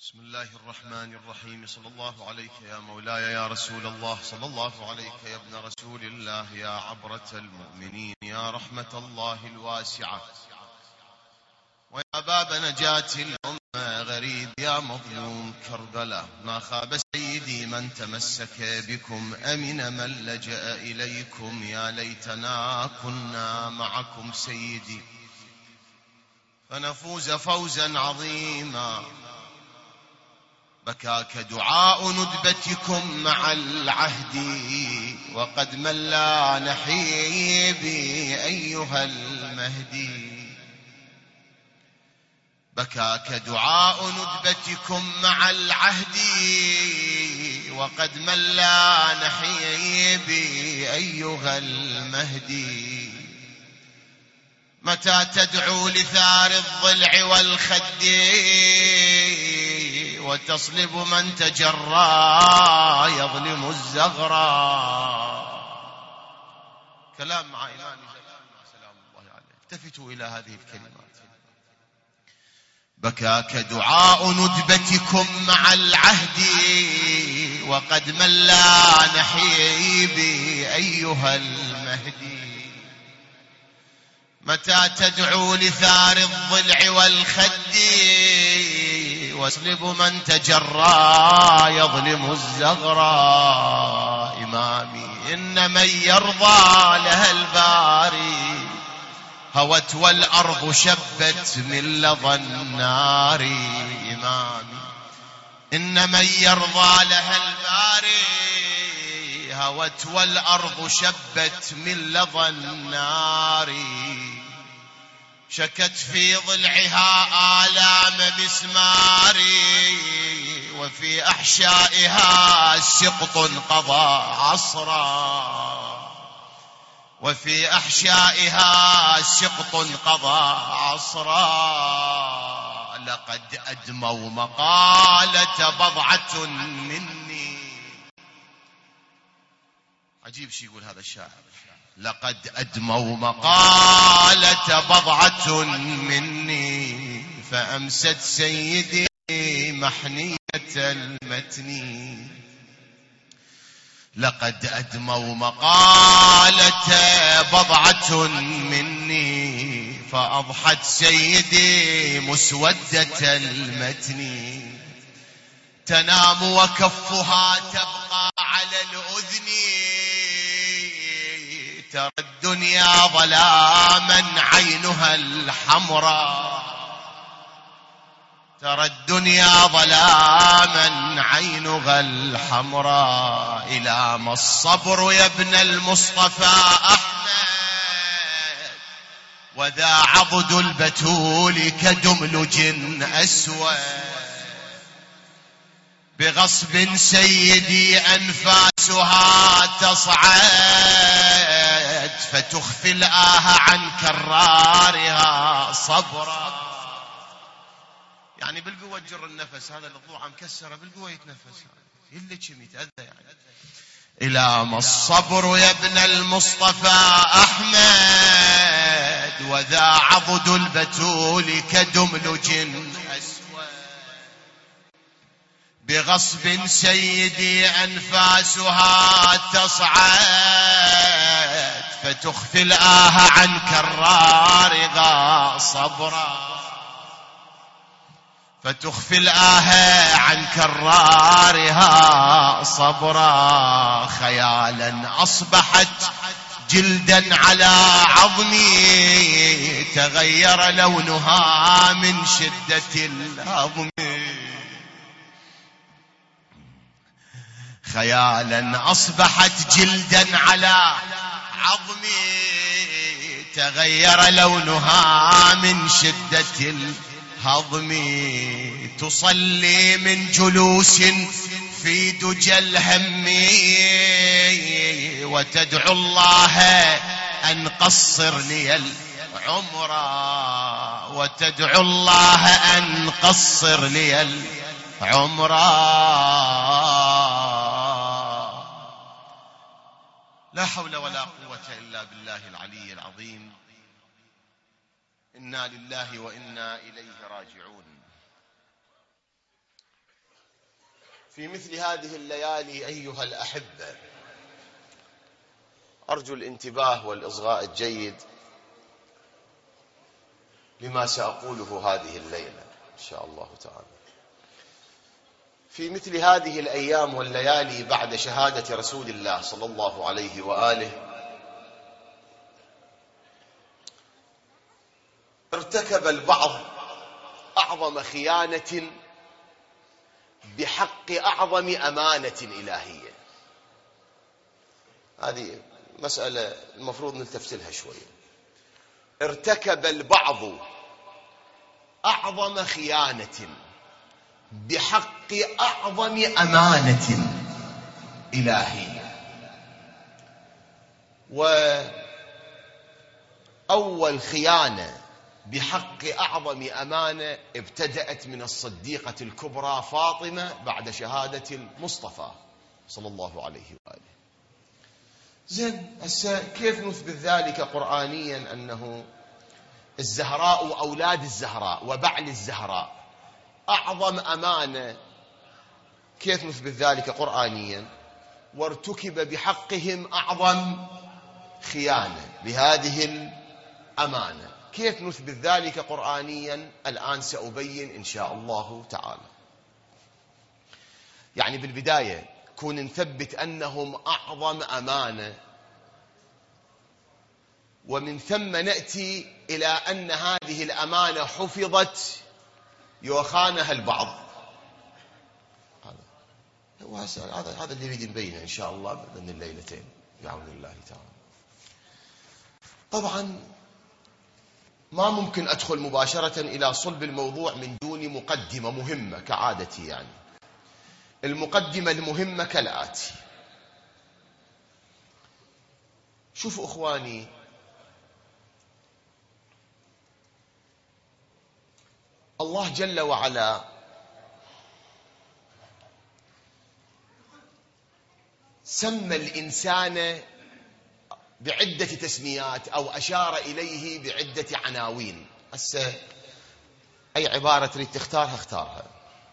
بسم الله الرحمن الرحيم. صلى الله عليك يا مولاي يا رسول الله، صلى الله عليك يا ابن رسول الله، يا عبرة المؤمنين، يا رحمة الله الواسعة، ويا باب نجاة الأمة غريب، يا مظلوم كربلاء. ما خاب سيدي من تمسك بكم، أمن من لجأ إليكم. يا ليتنا كنا معكم سيدي فنفوز فوزا عظيما. بكاك دعاء ندبتكم مع العهد، وقد ملا نحيبي أيها المهدي. بكاك دعاء ندبتكم مع العهد، وقد ملا نحيبي أيها المهدي. متى تدعو لثار الضلع والخد، وتصلب من تجرى يظلم الزغرى. كلام مع إمام سلام الله عليه. التفتوا إلى هذه الكلمات. بكاك دعاء ندبتكم مع العهد، وقد ملا نحيبي أيها المهدي. متى تدعو لثار الضلع والخد، واسلب من تجرى يظلم الزغرى. إمامي إن من يرضى لها الباري، هوت والأرض شبت من لظى النار. إمامي إن من يرضى لها الباري، هوت والأرض شبت من لظى النار. شكت في ضلعها آلام مسماري، وفي أحشائها سقط قضى عصرا. وفي أحشائها سقط قضى عصرا. لقد أدموا مقالة بضعة مني. عجيب شي يقول هذا الشاعر. لقد أدموا مقالة بضعة مني، فأمست سيدي محنية المتن. لقد أدموا مقالة بضعة مني، فأضحت سيدي مسودة المتن. تنام وكفها تبقى على الأذن، ترى الدنيا ظلاما عينها الحمراء. ترى الدنيا ظلاما عينها الحمراء. إلى ما الصبر يا ابن المصطفى أحمد، وذا عضد البتول كدملج أسود. بغصب سيدي أنفاسها تصعد، فتخفي الآه عن كرارها صبرا. يعني بالقوة تجر النفس، هذا الضوء مكسرة بالقوة يتنفس، اللي كم يتأذى يعني. إلى ما الصبر يا ابن المصطفى أحمد، وذا عضد البتول كدملج أسود. بغصب سيدي أنفاسها تصعد، فتخفي الآه عن كرارها صبرا. فتخفي الآه عن كرارها صبرا. خيالا أصبحت جلدا على عظمي، تغير لونها من شدة الهضم. خيالا أصبحت جلدا على عظمي، تغير لونها من شدة الهضم. تصلي من جلوس في دجى الهم، وتدعو الله أن قصر لي العمر. وتدعو الله أن قصر لي العمر. لا حول ولا قوة إلا بالله العلي العظيم. إنا لله وإنا إليه راجعون. في مثل هذه الليالي أيها الأحبة أرجو الانتباه والإصغاء الجيد لما سأقوله هذه الليلة إن شاء الله تعالى. في مثل هذه الأيام والليالي بعد شهادة رسول الله صلى الله عليه وآله ارتكب البعض أعظم خيانة بحق أعظم أمانة إلهية. هذه مسألة المفروض نلتفت لها شوية. ارتكب البعض أعظم خيانة بحق أعظم أمانة إلهية. وأول خيانة بحق أعظم أمانة ابتدأت من الصديقة الكبرى فاطمة بعد شهادة المصطفى صلى الله عليه وآله. زين، هسه كيف نثبت ذلك قرآنيا أنه الزهراء وأولاد الزهراء وبعل الزهراء أعظم أمانة؟ كيف نثبت ذلك قرآنيا وارتكب بحقهم أعظم خيانة بهذه الأمانة؟ كيف نثبت ذلك قرآنيا؟ الآن سأبين إن شاء الله تعالى. يعني بالبداية كون نثبت أنهم أعظم أمانة، ومن ثم نأتي إلى أن هذه الأمانة حفظت يخانها البعض. هذا اللي نريد نبينه إن شاء الله من الليلتين بعون الله تعالى. طبعا ما ممكن أدخل مباشرة إلى صلب الموضوع من دون مقدمة مهمة كعادتي. يعني المقدمة المهمة كالآتي. شوفوا أخواني، الله جل وعلا سمى الإنسان بعدة تسميات أو أشار إليه بعدة عناوين. هسه أي عبارة تريد تختارها اختارها.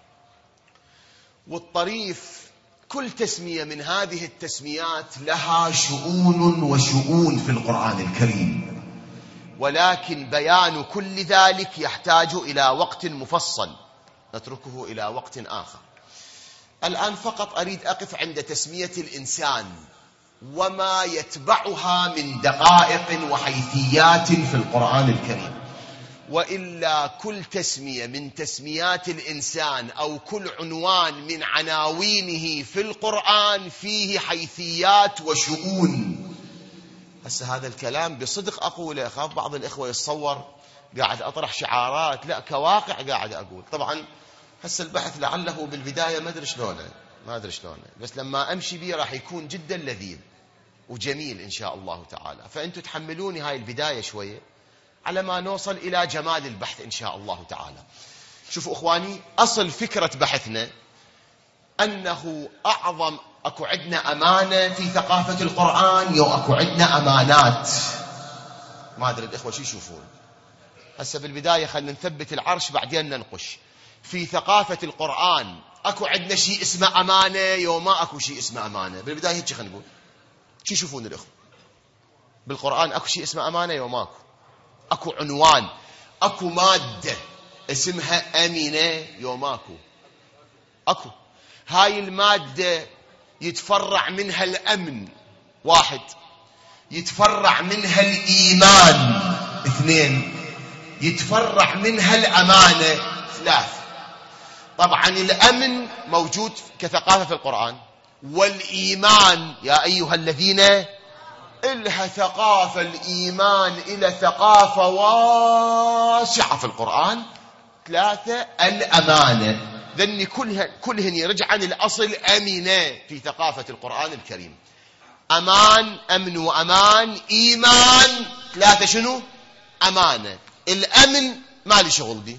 والطريف كل تسمية من هذه التسميات لها شؤون وشؤون في القرآن الكريم، ولكن بيان كل ذلك يحتاج إلى وقت مفصل نتركه إلى وقت آخر. الآن فقط أريد أقف عند تسمية الإنسان وما يتبعها من دقائق وحيثيات في القرآن الكريم. وإلا كل تسمية من تسميات الإنسان أو كل عنوان من عناوينه في القرآن فيه حيثيات وشؤون. هسه هذا الكلام بصدق أقوله، أخاف بعض الإخوة يتصور قاعد أطرح شعارات، لا كواقع قاعد أقول. طبعا هسه البحث لعله بالبداية ما أدري شلونه بس لما أمشي بيه راح يكون جدا لذيذ وجميل إن شاء الله تعالى. فأنتوا تحملوني هاي البداية شوية على ما نوصل إلى جمال البحث إن شاء الله تعالى. شوفوا أخواني، أصل فكرة بحثنا أنه أكو عندنا أمانة في ثقافة القرآن أكو عندنا أمانات. ما أدري الإخوة شو يشوفون. هسه بالبداية خلينا نثبت العرش بعدين ننقش. في ثقافة القرآن أكو عندنا شيء اسمه أمانة ما أكو شيء اسمه أمانة؟ بالبداية هيك خلينا نقول. شو يشوفون الإخوة؟ بالقرآن أكو شيء اسمه أمانة ماكو؟ أكو عنوان، أكو مادة اسمها أمينة ماكو؟ أكو. هاي المادة يتفرع منها الأمن 1، يتفرع منها الإيمان 2، يتفرع منها الأمانة 3. طبعا الأمن موجود كثقافة في القرآن، والإيمان يا أيها الذين إلها ثقافة الإيمان إلى ثقافة واسعة في القرآن. 3 الأمانة. ذني كلهن يرجع عن الأصل أمينة في ثقافة القرآن الكريم. أمن وأمان إيمان 3 شنو؟ أمانة. الأمن ما لي شغل به،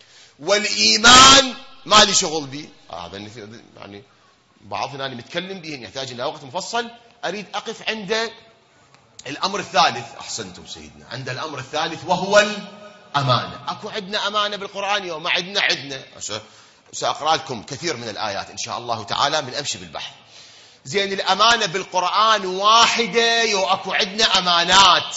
والإيمان ما لي شغل به. هذا يعني بعضنا اللي متكلم به يحتاج إلى وقت مفصل. أريد أقف عند الأمر الثالث. أحسنتم سيدنا، عند الأمر الثالث وهو الأمانة. أكو عندنا أمانة بالقرآن ما عندنا سأقرأ لكم كثير من الآيات إن شاء الله تعالى من أمشي بالبحث. زين، الأمانة بالقرآن واحدة أكو عندنا أمانات.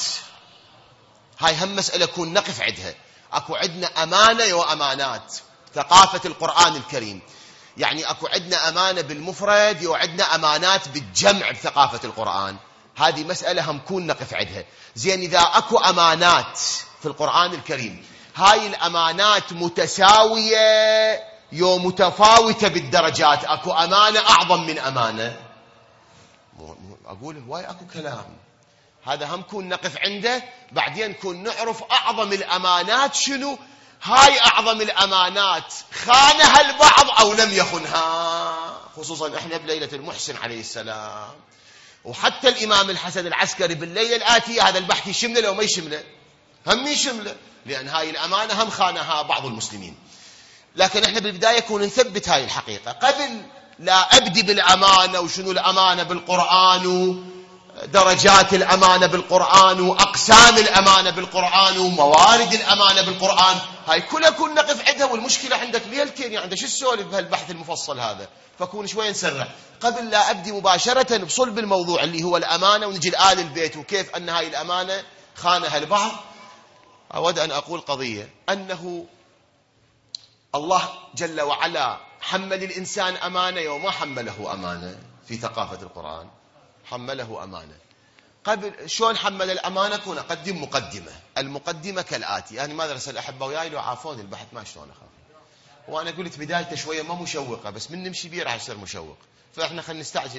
هاي هم مسألة كون نقف عندها. أكو عندنا أمانة وأمانات. ثقافة القرآن الكريم يعني أكو عندنا أمانة بالمفرد وعندنا أمانات بالجمع بثقافة القرآن. هذه مسألة هم كون نقف عندها. زين، إذا أكو أمانات في القرآن الكريم، هاي الأمانات متساوية متفاوتة بالدرجات؟ أكو أمانة أعظم من أمانة؟ أقول هواي أكو كلام. هذا هم كون نقف عنده، بعدين كون نعرف أعظم الأمانات شنو. هاي أعظم الأمانات خانها البعض أو لم يخنها، خصوصا إحنا بليلة المحسن عليه السلام. وحتى الإمام الحسن العسكري بالليلة الآتية هذا البحث يشمله لو ما يشمله؟ هم يشمله، لأن هاي الأمانة هم خانها بعض المسلمين. لكن إحنا بالبداية كون نثبت هاي الحقيقة قبل لا أبدي بالأمانة وشنو الأمانة بالقرآن درجات الأمانة بالقرآن وأقسام الأمانة بالقرآن وموارد الأمانة بالقرآن. هاي كلها كون نقف عندها. والمشكلة عندك ليلتين، يعني عندك شو السؤال بهالبحث المفصل هذا؟ فكون شوي نسرع قبل لا أبدي مباشرة بصلب الموضوع اللي هو الأمانة، ونجي لآل البيت وكيف أن هاي الأمانة خانها البعض. أود أن أقول قضية، أنه الله جل وعلا حمل الإنسان أمانة وما حمله أمانة. في ثقافة القرآن حمله أمانة. قبل شلون حمل الأمانة؟ كون أقدم مقدمة. المقدمة كالآتي. يعني ما درس الأحبة وياي لو عافوني البحث ما شلون أخاف. وأنا قلت بدايته شوية ما مشوقة، بس من نمشي بيه راح يصير مشوق، فإحنا خلينا نستعجل.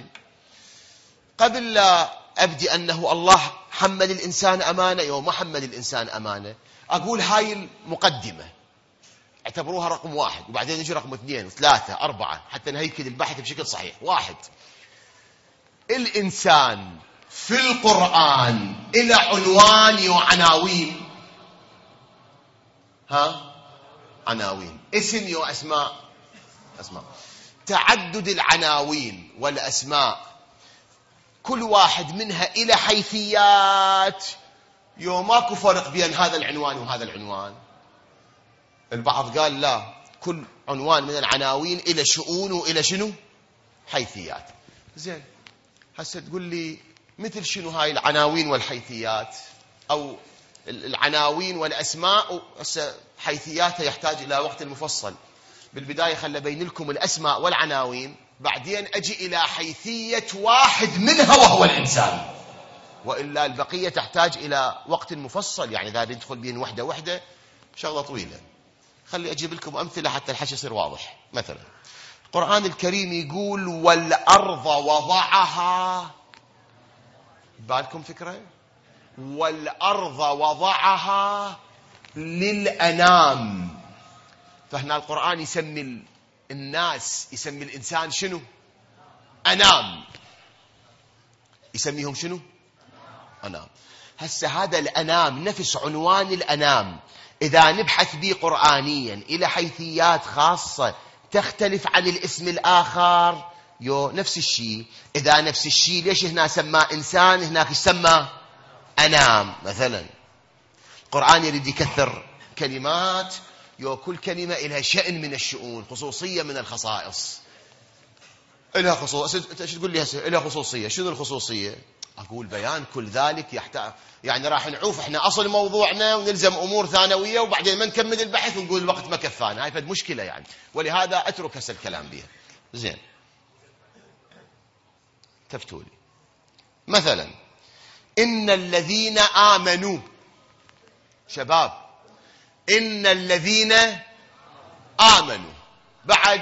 قبل لا أبدي أنه الله حمل الإنسان أمانة وما حمل الإنسان أمانة، أقول هاي المقدمة اعتبروها رقم واحد، وبعدين يجي رقم 2 و3 4 حتى نهيكل البحث بشكل صحيح. 1، الإنسان في القرآن إلى عنوان وعناوين. عناوين، اسم وأسماء. أسماء. تعدد العناوين والأسماء كل واحد منها إلى حيثيات. ماكو فرق بين هذا العنوان وهذا العنوان. البعض قال لا، كل عنوان من العناوين إلى شؤون وإلى شنو؟ حيثيات. زين، هسه تقول لي مثل شنو هاي العناوين والحيثيات؟ أو العناوين والأسماء هسه حيثياتها يحتاج إلى وقت مفصل. بالبداية خلي أبين لكم الأسماء والعناوين، بعدين أجي إلى حيثية واحد منها وهو الإنسان، وإلا البقية تحتاج إلى وقت مفصل. يعني إذا ندخل بين وحدة وحدة شغلة طويلة. خلي أجيب لكم أمثلة حتى الحكي يصير واضح. مثلا القرآن الكريم يقول والأرض وضعها. بالكم فكرة؟ والأرض وضعها للأنام. فهنا القرآن يسمي الناس، يسمي الإنسان شنو؟ أنام. يسميهم شنو؟ أنام. هسه هذا الأنام نفس عنوان الأنام إذا نبحث به قرآنيا إلى حيثيات خاصة تختلف عن الاسم الآخر. نفس الشيء. إذا نفس الشيء ليش هنا سمى إنسان هناك سمى أنام؟ مثلا القرآن يريد يكثر كلمات، كل كلمة إلها شأن من الشؤون، خصوصية من الخصائص. إلها خصوصية. شو تقول لي هسه إلها خصوصية؟ شنو الخصوصية؟ أقول بيان كل ذلك يحتاج، يعني راح نعوف إحنا أصل موضوعنا ونلزم أمور ثانوية وبعدين ما نكمل البحث ونقول الوقت ما كفانا. هاي فد مشكلة يعني، ولهذا أترك هسه الكلام بها. زين، تفتولي مثلا إن الذين آمنوا. شباب، إن الذين آمنوا بعد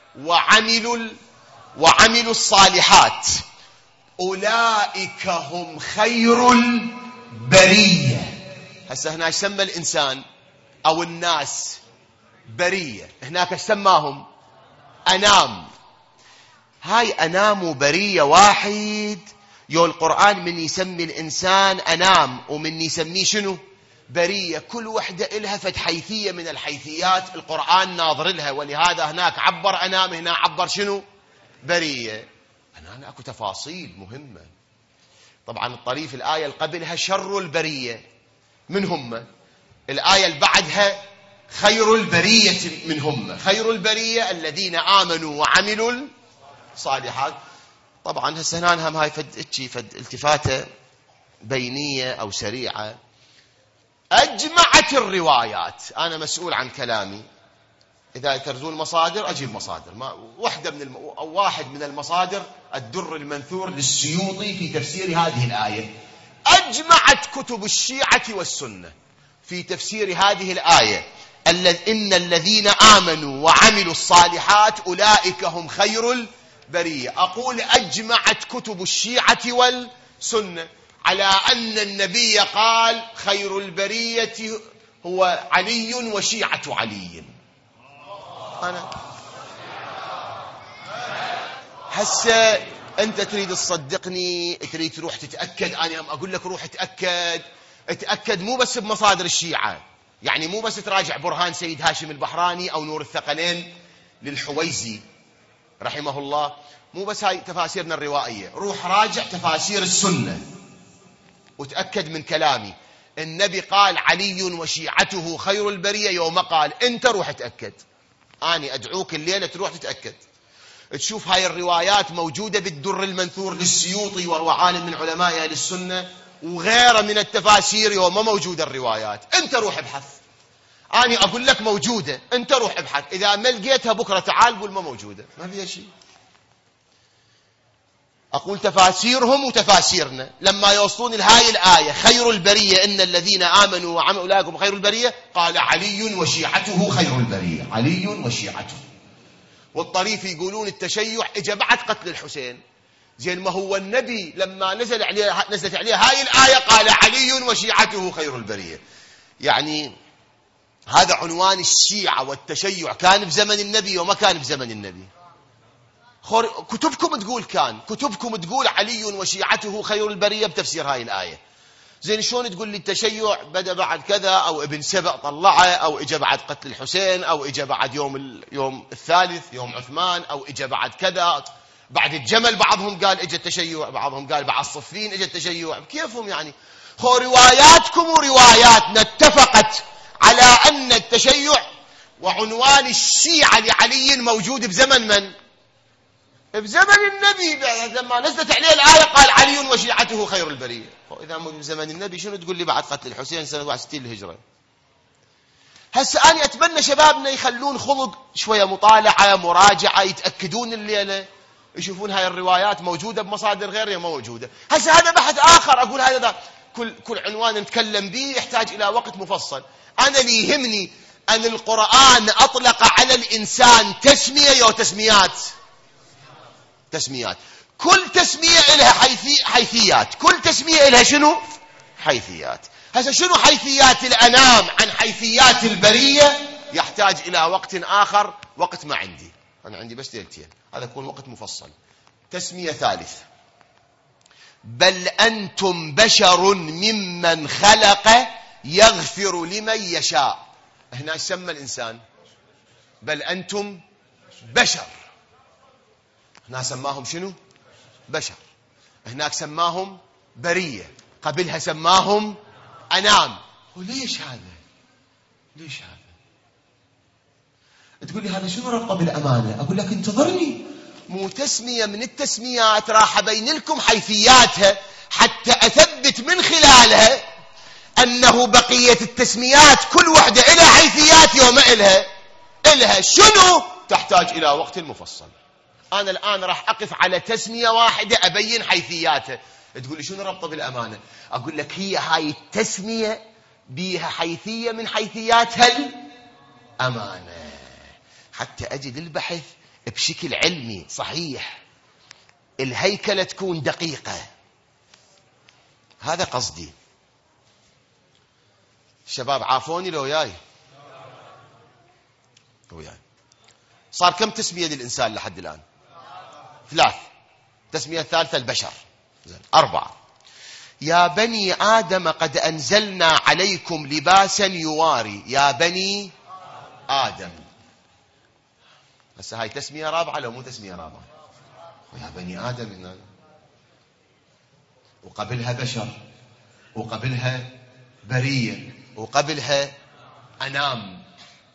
وعملوا الصالحات أولئك هم خير البرية. هسه هنا يسمى الإنسان أو الناس برية، هناك سماهم أنام. هاي أنام وبرية واحد. القرآن من يسمي الإنسان أنام ومن يسميه شنو؟ برية. كل وحدة إلها فد حيثية من الحيثيات القرآن ناظر لها، ولهذا هناك عبر أنام، هنا عبر شنو؟ برية. أنا أكو تفاصيل مهمة. طبعا الطريف الآية اللي قبلها شر البرية، من هم؟ الآية اللي بعدها خير البرية منهم، خير البرية الذين آمنوا وعملوا الصالحات. طبعا هسه هنا هم هاي فد التفاتة بينية أو سريعة. أجمعت الروايات، أنا مسؤول عن كلامي، إذا ترزون مصادر أجيب مصادر، واحد من المصادر الدر المنثور للسيوطي في تفسير هذه الآية. أجمعت كتب الشيعة والسنة في تفسير هذه الآية إن الذين آمنوا وعملوا الصالحات أولئك هم خير البرية. أقول أجمعت كتب الشيعة والسنة على أن النبي قال خير البرية هو علي وشيعة علي. أنا هسه أنت تريد تصدقني، تريد تروح تتأكد، أنا أقول لك روح اتأكد مو بس بمصادر الشيعة، يعني مو بس تراجع برهان سيد هاشم البحراني أو نور الثقلين للحويزي رحمه الله، مو بس هاي تفاسيرنا الروائية، روح راجع تفاسير السنة وتأكد من كلامي. النبي قال علي وشيعته خير البرية يوم قال، أنت روح تأكد، أنا أدعوك الليلة تروح تتأكد، تشوف هاي الروايات موجودة بالدر المنثور للسيوطي وهو عالم من علماء أهل السنة، وغيره من التفاسير يوم ما موجودة الروايات. أنت روح ابحث، أنا أقول لك موجودة، أنت روح ابحث، إذا ما لقيتها بكرة تعال قول ما موجودة، ما فيها شيء. أقول تفاسيرهم وتفاسيرنا لما يوصلون لهاي الآية خير البرية إن الذين آمنوا وعملوا أولئك خير البرية، قال علي وشيعته خير البرية، علي وشيعته. والطريف يقولون التشيع اجى بعد قتل الحسين. زين ما هو النبي لما نزلت عليه هاي الآية قال علي وشيعته خير البرية. يعني هذا عنوان الشيعة والتشيع كان بزمن النبي وما كان بزمن النبي. كتبكم تقول كان، كتبكم تقول علي وشيعته خير البرية بتفسير هاي الآية. زين شلون تقول لي التشيع بدأ بعد كذا، أو ابن سبأ طلعه، أو إجا بعد قتل الحسين، أو إجا بعد يوم الثالث يوم عثمان، أو إجا بعد كذا بعد الجمل، بعضهم قال إجا التشيع، بعضهم قال بعد صفين إجا التشيع، كيفهم يعني؟ رواياتكم ورواياتنا اتفقت على أن التشيع وعنوان الشيعة لعلي موجود بزمن من؟ بزمن النبي. لما نزلت عليه الآية قال علي وشيعته خير البرية. إذا مو بزمن النبي شنو تقول لي بعد قتل الحسين سنة 61 الهجرة؟ هسه أنا أتمنى شبابنا يخلون خلق شوية مطالعة مراجعة، يتأكدون الليلة، يشوفون هاي الروايات موجودة بمصادر غيرها ما موجودة. هسه هذا بحث آخر، أقول هذا كل عنوان نتكلم به يحتاج إلى وقت مفصل. أنا اللي يهمني أن القرآن أطلق على الإنسان تسمية تسميات، كل تسمية إلها حيثيات، كل تسمية إلها شنو؟ حيثيات. هسه شنو حيثيات الأنام عن حيثيات البرية يحتاج إلى وقت آخر، وقت ما عندي، أنا عندي بس ليلتين، هذا يكون وقت مفصل. تسمية ثالثة، بل أنتم بشر ممن خلق يغفر لمن يشاء. هنا سمى الإنسان بل أنتم بشر، هنا سماهم شنو؟ بشر. هناك سماهم برية، قبلها سماهم أنام. وليش هذا؟ ليش هذا؟ تقول لي هذا شنو ربطه بالأمانة؟ أقول لك انتظرني، مو تسمية من التسميات راح أبين لكم حيثياتها حتى أثبت من خلالها أنه بقية التسميات كل واحدة إلها حيثيات يوم إلها شنو تحتاج إلى وقت مفصل. أنا الآن راح أقف على تسمية واحدة أبين حيثياتها. تقول لي شنو ربطه بالأمانة؟ أقول لك هي هاي التسمية بيها حيثية من حيثياتها الأمانة، حتى أجد البحث بشكل علمي صحيح، الهيكلة تكون دقيقة. هذا قصدي. الشباب عافوني لو وياي. صار كم تسمية للإنسان لحد الآن؟ 3. تسمية الثالثة البشر. 4. يا بني آدم قد أنزلنا عليكم لباسا يواري. يا بني آدم. هسه هاي تسمية رابعة لو مو تسمية رابعة؟ ويا بني آدم هنا. وقبلها بشر، وقبلها برية، وقبلها أنام.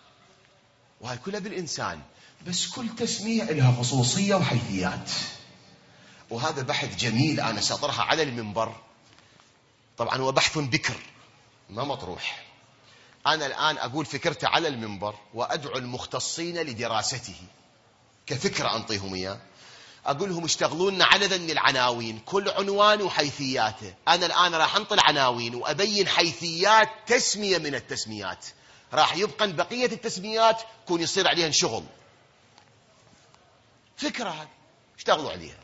وهي كلها بالإنسان، بس كل تسمية لها خصوصية وحيثيات. وهذا بحث جميل أنا سأطرحه على المنبر. طبعا هو بحث بكر ما مطروح. أنا الآن أقول فكرته على المنبر وأدعو المختصين لدراسته كفكرة أنطيهم إياه. أقول لهم اشتغلوا لنا على ذن العناوين، كل عنوان وحيثياته. أنا الآن راح أنطي عناوين وأبين حيثيات تسمية من التسميات، راح يبقى بقية التسميات يكون يصير عليها شغل. فكرة هذه اشتغلوا عليها،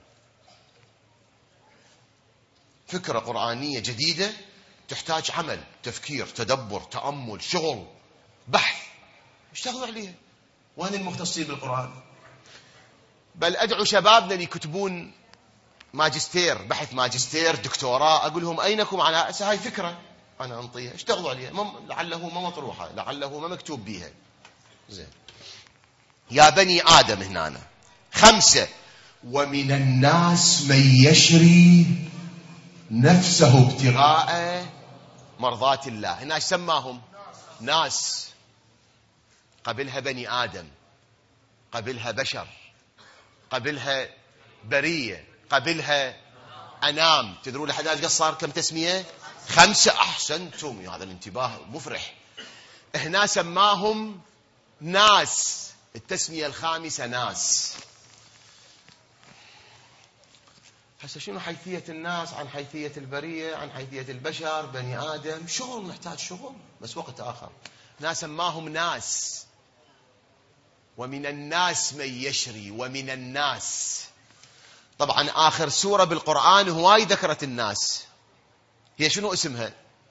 فكرة قرآنية جديدة تحتاج عمل، تفكير، تدبر، تأمل، شغل، بحث، اشتغلوا عليها. وين المختصين بالقرآن؟ بل أدعو شبابنا اللي يكتبون ماجستير، بحث ماجستير، دكتوراه، أقول لهم أينكم على هاي فكرة أنا أنطيها، اشتغلوا عليها. لعله ما مطروحة، لعله ما مكتوب بيها. زين. يا بني آدم هنا 5: ومن الناس من يشري نفسه ابتغاء مرضات الله. هنا ايش سماهم؟ ناس. قبلها بني آدم، قبلها بشر، قبلها برية، قبلها أنام. تدرون لحد الآن صار كم تسمية؟ 5. أحسنتم، هذا الانتباه مفرح. هنا سماهم ناس، التسمية الخامسة ناس. هسه شنو حيثية الناس عن حيثية البرية عن حيثية البشر؟ بني آدم، شغل، نحتاج شغل بس وقت آخر. ناس سماهم ناس. ومن الناس من يشري، ومن الناس. طبعا آخر سورة بالقرآن هواي ذكرت الناس، هي شنو اسمها؟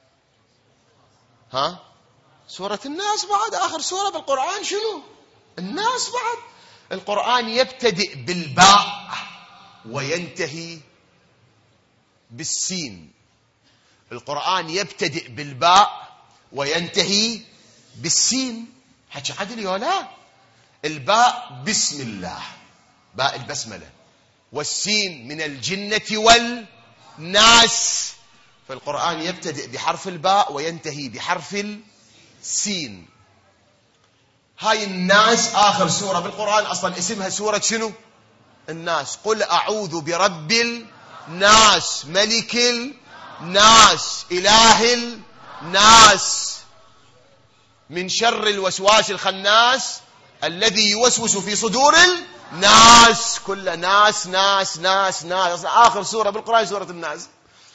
ها؟ سورة الناس. بعد آخر سورة بالقرآن شنو؟ الناس. بعد القرآن يبتدئ بالباء وينتهي بالسين. القرآن يبتدئ بالباء وينتهي بالسين. حكي عدل يا لا؟ الباء بسم الله، باء البسملة، والسين من الجنة والناس. فالقرآن يبتدئ بحرف الباء وينتهي بحرف السين. هاي الناس آخر سورة بالقرآن، أصلا اسمها سورة شنو؟ الناس. قل أعوذ برب الناس، ملك الناس، إله الناس، من شر الوسواس الخناس الذي يوسوس في صدور الناس. كل ناس ناس ناس ناس. آخر سورة بالقرآن سورة الناس.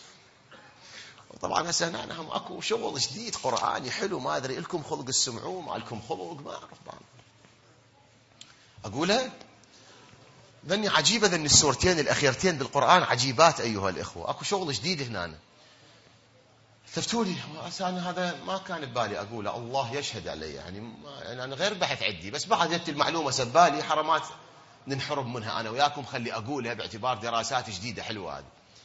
طبعا هسه نحن اكو شغل جديد قرآني حلو، ما ادري لكم خلق السمعوه، ما لكم خلق، ما اعرف. اقولها ذني عجيبه، ذني السورتين الاخيرتين بالقرآن عجيبات ايها الاخوه. اكو شغل جديد هنا. ثبتوا لي انا هذا ما كان ببالي اقوله، الله يشهد علي. يعني انا غير بحث عندي، بس بعد جت المعلومه سبالي حرمات ننحرم منها انا وياكم. خلي اقولها باعتبار دراسات جديده حلوه هذه.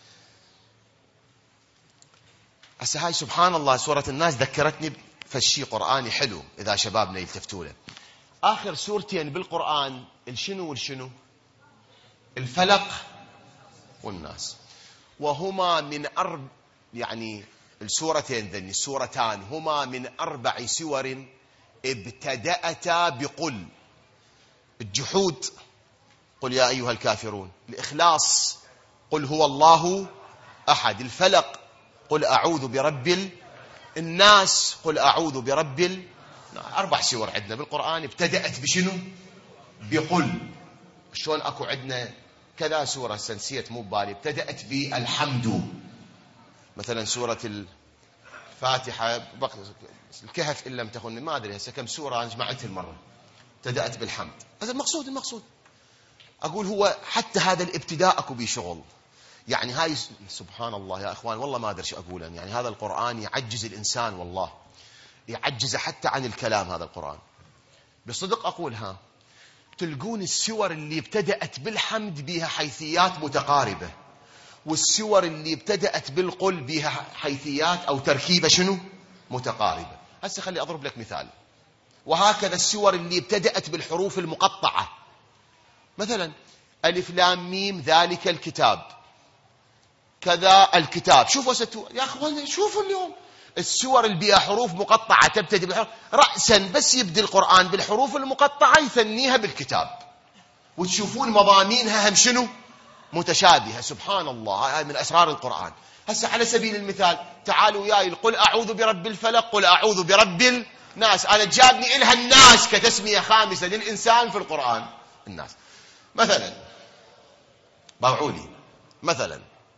هسه هاي سبحان الله سورة الناس ذكرتني فشي قرآني حلو إذا شبابنا يلتفتوا له. آخر سورتين بالقرآن الشنو والشنو؟ الفلق والناس. وهما من يعني السورتين ذني السورتان هما من 4 سور ابتدأتا بقل. الجحود قل يا أيها الكافرون. الإخلاص قل هو الله أحد. الفلق قل أعوذ برب الناس. قل أعوذ برب 4 سور عندنا بالقرآن ابتدأت بشنو؟ بقل. شلون أكو عندنا كذا سورة نسيت مو ببالي ابتدأت بالحمد، مثلا سورة الفاتحة، الكهف إن لم تخن، ما أدري هسه كم سورة أنا جمعتها المرة ابتدأت بالحمد. هذا المقصود أقول هو حتى هذا الابتداء أكو بيه شغل. يعني هاي سبحان الله يا أخوان، والله ما أدري شو أقوله. يعني هذا القرآن يعجز الإنسان، والله يعجز حتى عن الكلام. هذا القرآن بصدق أقولها. تلقون السور اللي ابتدأت بالحمد بها حيثيات متقاربة، والسور اللي ابتدأت بالقل بها حيثيات أو تركيبة شنو؟ متقاربة. هسه خلي أضرب لك مثال. وهكذا السور اللي ابتدأت بالحروف المقطعة، مثلا ألف لام ميم ذلك الكتاب، كذا الكتاب. شوفوا يا أخوان، شوفوا اليوم السور اللي بها حروف مقطعة تبتدي بالحروف رأسا، بس يبدي القرآن بالحروف المقطعة يثنيها بالكتاب، وتشوفون مضامينها هم شنو متشابهة. سبحان الله، هاي من أسرار القرآن. هسه على سبيل المثال تعالوا وياي قل أعوذ برب الفلق، قل أعوذ برب الناس. أنا جابني إلها الناس كتسمية خامسة للإنسان في القرآن. الناس مثلا، ضوعوا لي مثلا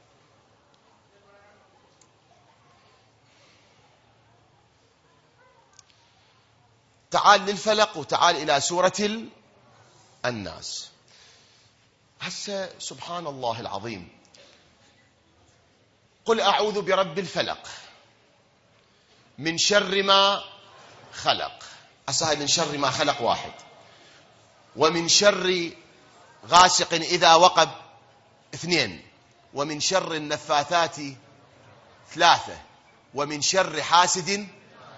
تعال للفلق وتعال إلى سورة الناس. هسه سبحان الله العظيم، قل أعوذ برب الفلق من شر ما خلق. هسه هاي من شر ما خلق واحد، ومن شر غاسق إذا وقب اثنين، ومن شر النفاثات ثلاثة، ومن شر حاسد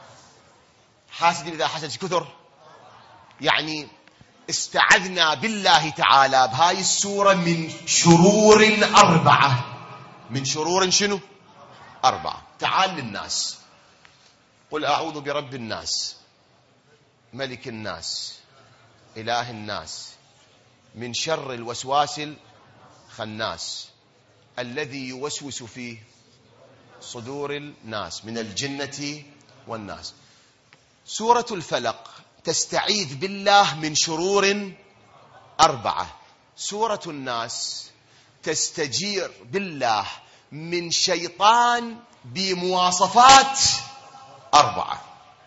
إذا حسد كثر. يعني استعذنا بالله تعالى بهاي السورة من شرور أربعة. من شرور شنو؟ أربعة. تعال للناس، قل أعوذ برب الناس ملك الناس إله الناس من شر الوسواس الخناس الذي يوسوس في صدور الناس من الجنة والناس. سورة الفلق تستعيذ بالله من شرور أربعة. سورة الناس تستجير بالله من شيطان بمواصفات أربعة.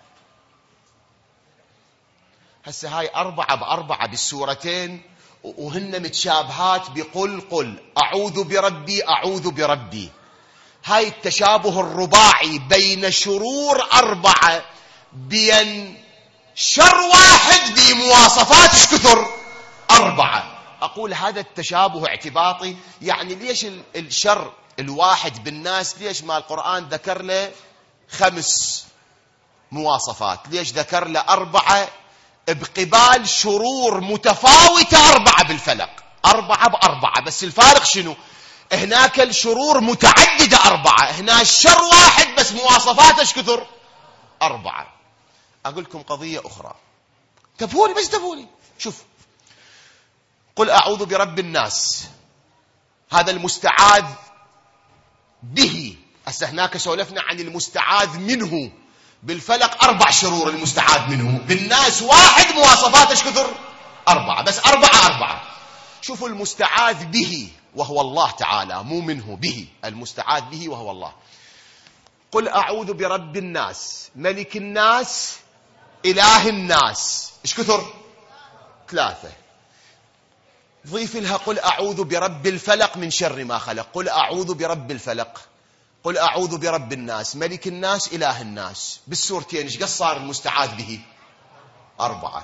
هسه هاي أربعة بأربعة بالسورتين، وهن متشابهات بقل قل أعوذ بربي أعوذ بربي. هاي التشابه الرباعي بين شرور أربعة بين شر واحد بمواصفات كثر أربعة. أقول هذا التشابه اعتباطي. يعني ليش الشر الواحد بالناس ليش ما القرآن ذكر له 5 مواصفات؟ ليش ذكر له 4 بقبال شرور متفاوتة 4 بالفلق؟ 4 ب4، بس الفارق شنو؟ هناك الشرور متعددة 4، هنا الشر واحد بس مواصفاته ايش كثر؟ 4. أقول لكم قضية أخرى، تبهوني بس تبهوني. شوف، قل أعوذ برب الناس، هذا المستعاذ به. هسه هناك سولفنا عن المستعاذ منه. بالفلق 4 شرور المستعاذ منه، بالناس 1 مواصفاته ايش كثر؟ 4، بس 4. شوفوا المستعاذ به وهو الله تعالى، مو منه، به، المستعاذ به وهو الله. قل أعوذ برب الناس ملك الناس إله الناس، ايش كثر؟ 3. ضيف لها قل أعوذ برب الفلق من شر ما خلق. قل أعوذ برب الفلق، قل أعوذ برب الناس ملك الناس إله الناس. بالسورتين ايش قد صار المستعاذ به؟ 4.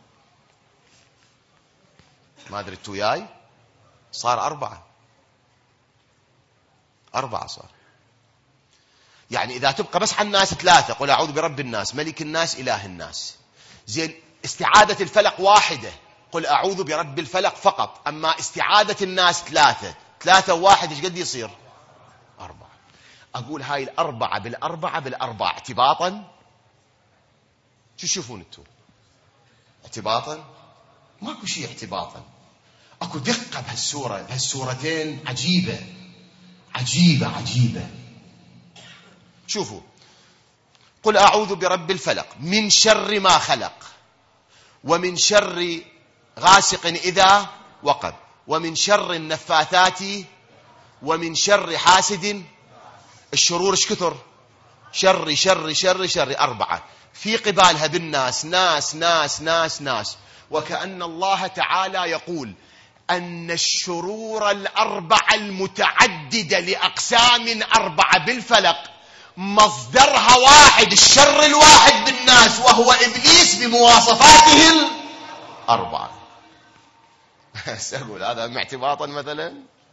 ما أدري انتوا وياي، صار 4 صار. يعني إذا تبقى بس عن الناس 3، قل أعوذ برب الناس ملك الناس إله الناس. زين، استعادة الفلق 1، قل أعوذ برب الفلق فقط. أما استعادة الناس 3 و1 ايش قد يصير؟ 4. أقول هاي 4 ب4 اعتباطا. شو تشوفون انتم؟ اعتباطا؟ ماكو شيء اعتباطا، اكو دقة بهالسورة، بهالسورتين عجيبة. شوفوا، قل أعوذ برب الفلق من شر ما خلق، ومن شر غاسق إذا وقب، ومن شر النفاثات، ومن شر حاسد. الشرور ايش كثر؟ شر 4. في قبالها بالناس ناس. وكأن الله تعالى يقول أن الشرور 4 المتعددة لأقسام 4 بالفلق مصدرها واحد، الشر الواحد بالناس، وهو إبليس بمواصفاته 4. سأقول هذا هم اعتباطا مثلا؟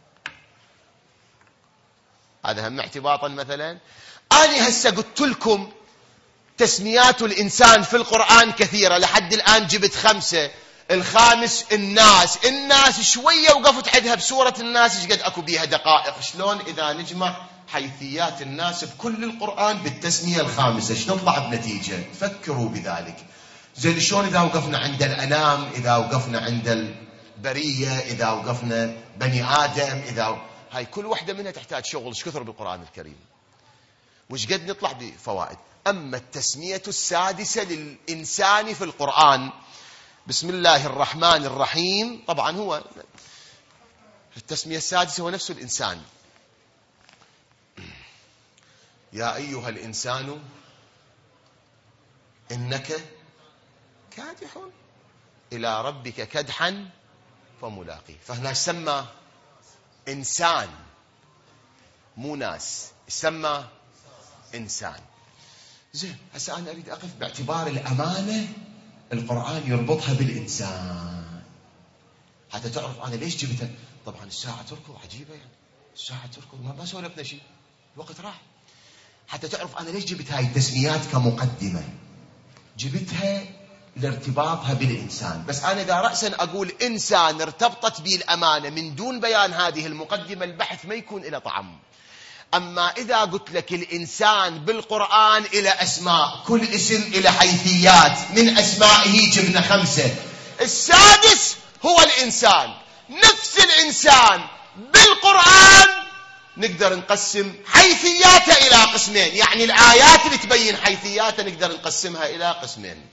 هذا هم اعتباطا مثلا؟ أنا هسه قلت لكم تسميات الإنسان في القرآن كثيرة، لحد الآن جبت 5. الخامس الناس شوية وقفت عندها بسورة الناس ايش قد اكو بيها دقائق. شلون إذا نجمع حيثيات الناس بكل القرآن بالتسمية الخامسة. ايش نطلع بنتيجة؟ فكروا بذلك. زين شلون إذا وقفنا عند الأنام، إذا وقفنا عند البرية، إذا وقفنا بني آدم، هاي كل واحدة منها تحتاج شغل ايش كثر بالقرآن الكريم، وش قد نطلع بفوائد. أما التسمية السادسة للإنسان في القرآن، بسم الله الرحمن الرحيم، طبعا هو التسمية السادسة هو نفس الإنسان. يا أيها الإنسان إنك كادح إلى ربك كدحا فملاقيه. فهنا سمى إنسان، مو ناس، سمى إنسان. زين هسه أنا أريد أقف باعتبار الأمانة، القرآن يربطها بالإنسان حتى تعرف أنا ليش جبتها. طبعا الساعة تركض، عجيبة يعني، الساعة تركض ما سولفنا شيء، الوقت راح. حتى تعرف أنا ليش جبت هاي التسميات كمقدمة، جبتها لارتباطها بالإنسان. بس أنا إذا رأسا أقول إنسان ارتبطت به الأمانة من دون بيان هذه المقدمة، البحث ما يكون له طعم. أما إذا قلت لك الإنسان بالقرآن إلى أسماء، كل اسم إلى حيثيات، من أسمائه جبنا 5، السادس هو الإنسان. نفس الإنسان بالقرآن نقدر نقسم حيثياته إلى قسمين، يعني الآيات اللي تبين حيثياته نقدر نقسمها إلى قسمين.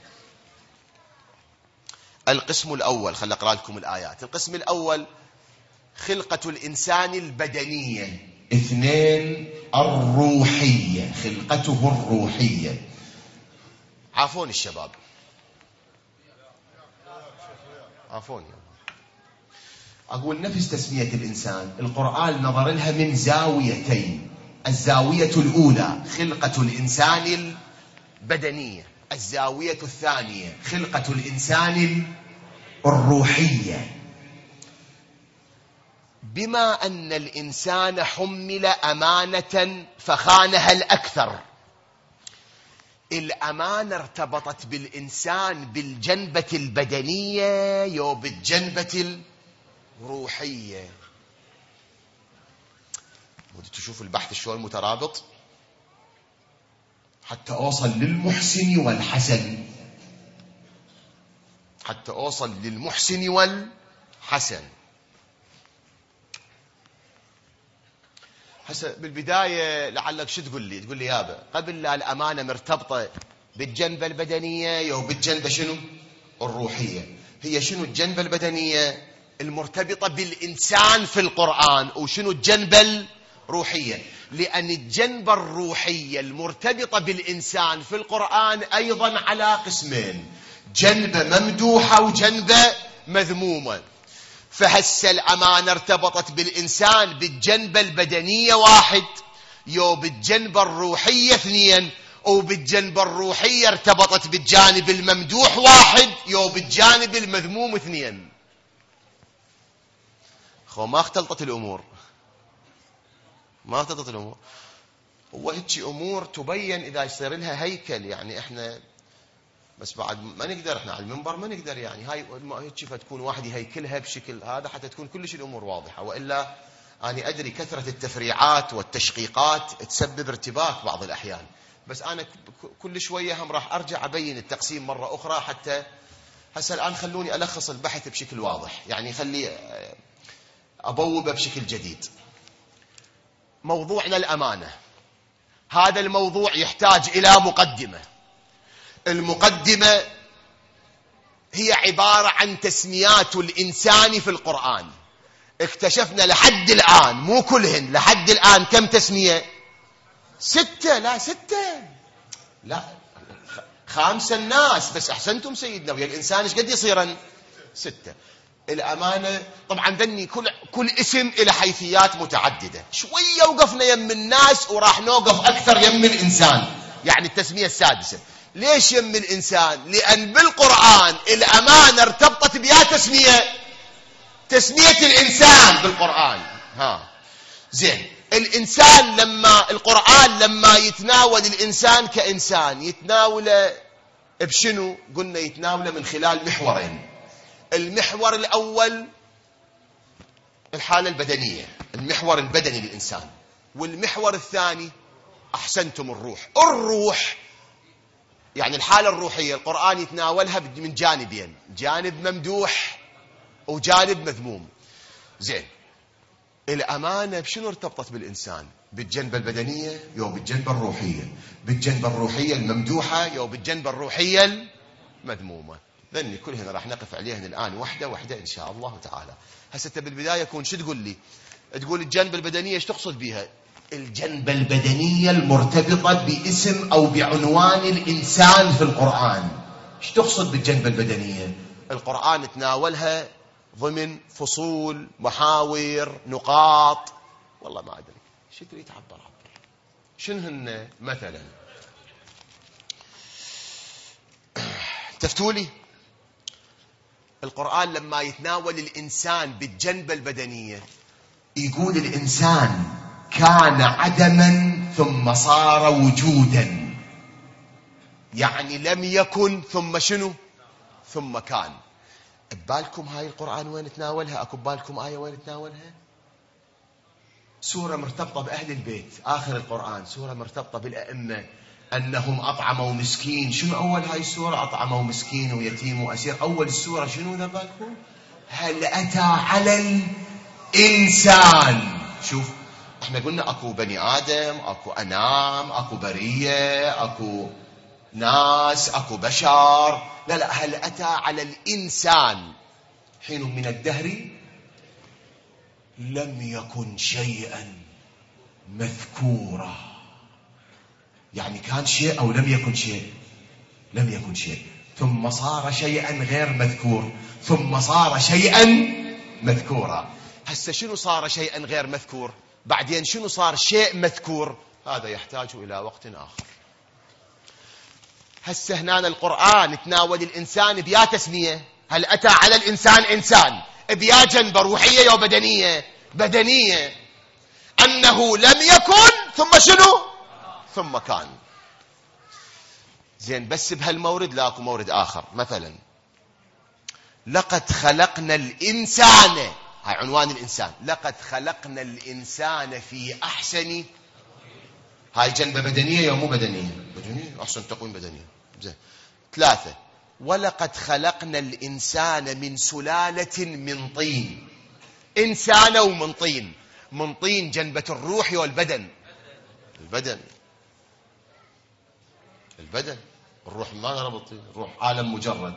القسم الأول، خلنا أقرأ لكم الآيات. القسم الأول خلقة الإنسان البدنية. 2 الروحية، خلقته الروحية. عافوني الشباب، عافوني. أقول نفس تسمية الإنسان، القرآن نظر لها من زاويتين. الزاوية الأولى خلقة الإنسان البدنية، الزاوية الثانية خلقة الإنسان الروحية. بما أن الإنسان حمل أمانة فخانها الأكثر، الأمانة ارتبطت بالإنسان بالجنبة البدنية يو بالجنبة الروحية. تشوف البحث شلون مترابط حتى أوصل للمحسن والحسن، حتى أوصل للمحسن والحسن. هسه بالبداية لعلك شو تقول لي؟ تقول لي يابا قبل لا الأمانة مرتبطة بالجنبة البدنية يو بالجنبة شنو؟ الروحية. هي شنو الجنبة البدنية؟ المرتبطة بالإنسان في القرآن. وشنو الجنبة الروحية؟ لأن الجنبة الروحية المرتبطة بالإنسان في القرآن أيضا على قسمين، جنبة ممدوحة وجنبة مذمومة. فهسه الأمانة ارتبطت بالإنسان بالجنبة البدنية 1، يو بالجنبة الروحية 2، وبالجنبة الروحية ارتبطت بالجانب الممدوح 1، يو بالجانب المذموم 2. ما اختلطت الأمور، ما اختلطت الأمور. هو هيك أمور تبين إذا يصير لها هيكل. يعني إحنا بس بعد ما نقدر، إحنا على المنبر ما نقدر يعني هاي هيك فتكون واحد يهيكلها بشكل هذا حتى تكون كلش الأمور واضحة. وإلا أنا أدري كثرة التفريعات والتشقيقات تسبب ارتباك بعض الأحيان. بس أنا كل شوية هم راح أرجع أبين التقسيم مرة أخرى. حتى هسه الآن خلوني ألخص البحث بشكل واضح، يعني خلي أبوبه بشكل جديد. موضوعنا الأمانة، هذا الموضوع يحتاج إلى مقدمة. المقدمة هي عبارة عن تسميات الإنسان في القرآن. اكتشفنا لحد الآن، مو كلهن، لحد الآن كم تسمية؟ 6. لا 6، لا 5 الناس بس. أحسنتم سيدنا، ويا الإنسان إيش قد يصيرن؟ 6. الأمانة طبعا ذني كل اسم إلى حيثيات متعددة. شوية وقفنا يم الناس وراح نوقف أكثر يم الإنسان، يعني التسمية السادسة. ليش يم الإنسان؟ لأن بالقرآن الأمانة ارتبطت بها تسمية الإنسان بالقرآن. زين، الإنسان القرآن يتناول الإنسان كإنسان يتناوله بشنو؟ قلنا يتناوله من خلال محورين. المحور الأول الحالة البدنية، المحور البدني للإنسان. والمحور الثاني أحسنتم الروح يعني الحالة الروحية القرآن يتناولها من جانبين، جانب ممدوح وجانب مذموم. زين، الأمانة بشنو ارتبطت بالإنسان؟ بالجنبة البدنية يو بالجنبة الروحية، بالجنبة الروحية الممدوحة يو بالجنبة الروحية المذمومة. ذني كلهن راح نقف عليهن الآن واحدة واحدة إن شاء الله تعالى. هسه بالبداية يكون شو تقول لي؟ تقول الجنبة البدنية ايش تقصد بها؟ الجنبة البدنية المرتبطة باسم أو بعنوان الإنسان في القرآن. ايش تقصد بالجنبة البدنية؟ القرآن تناولها ضمن فصول، محاور، نقاط، والله ما أدري شو تريد تعبر. شنهن مثلا؟ تفتولي القرآن لما يتناول الإنسان بالجنبة البدنية يقول الإنسان كان عدما ثم صار وجودا، يعني لم يكن ثم شنو؟ ثم كان. ببالكم هاي القرآن وين تناولها؟ أكو ببالكم آية وين تناولها؟ سورة مرتبطة بأهل البيت، آخر القرآن سورة مرتبطة بالأئمة أنهم أطعموا مسكين. شنو أول هاي السورة؟ أطعموا مسكين ويتيم وأسير. أول السورة شنو ذا بالكم؟ هل أتى على الإنسان. شوف احنا قلنا أكو بني آدم، أكو أنام، أكو برية، أكو ناس، أكو بشر. لا هل أتى على الإنسان حين من الدهر لم يكن شيئا مذكورا. يعني كان شيء أو لم يكن شيء؟ لم يكن شيء، ثم صار شيئا غير مذكور، ثم صار شيئا مذكورا. هسه شنو صار شيئا غير مذكور؟ بعدين شنو صار شيء مذكور؟ هذا يحتاج إلى وقت آخر. هسه هنا القرآن تناول الإنسان بيا تسمية. هل أتى على الإنسان إنسان بيا جنبة روحية أو بدنية؟ بدنية. أنه لم يكن ثم شنو؟ ثم كان. زين، بس بهالمورد لاكو مورد آخر. مثلا لقد خلقنا الإنسان، هاي عنوان الإنسان، لقد خلقنا الإنسان في أحسن. هاي جنبة بدنية يا مو بدنية؟ بدنية، أحسن تقويم بدنية. زين. 3 ولقد خلقنا الإنسان من سلالة من طين. إنسان ومن طين. من طين جنبة الروح والبدن. البدن الروح ما ربط، الروح عالم مجرد.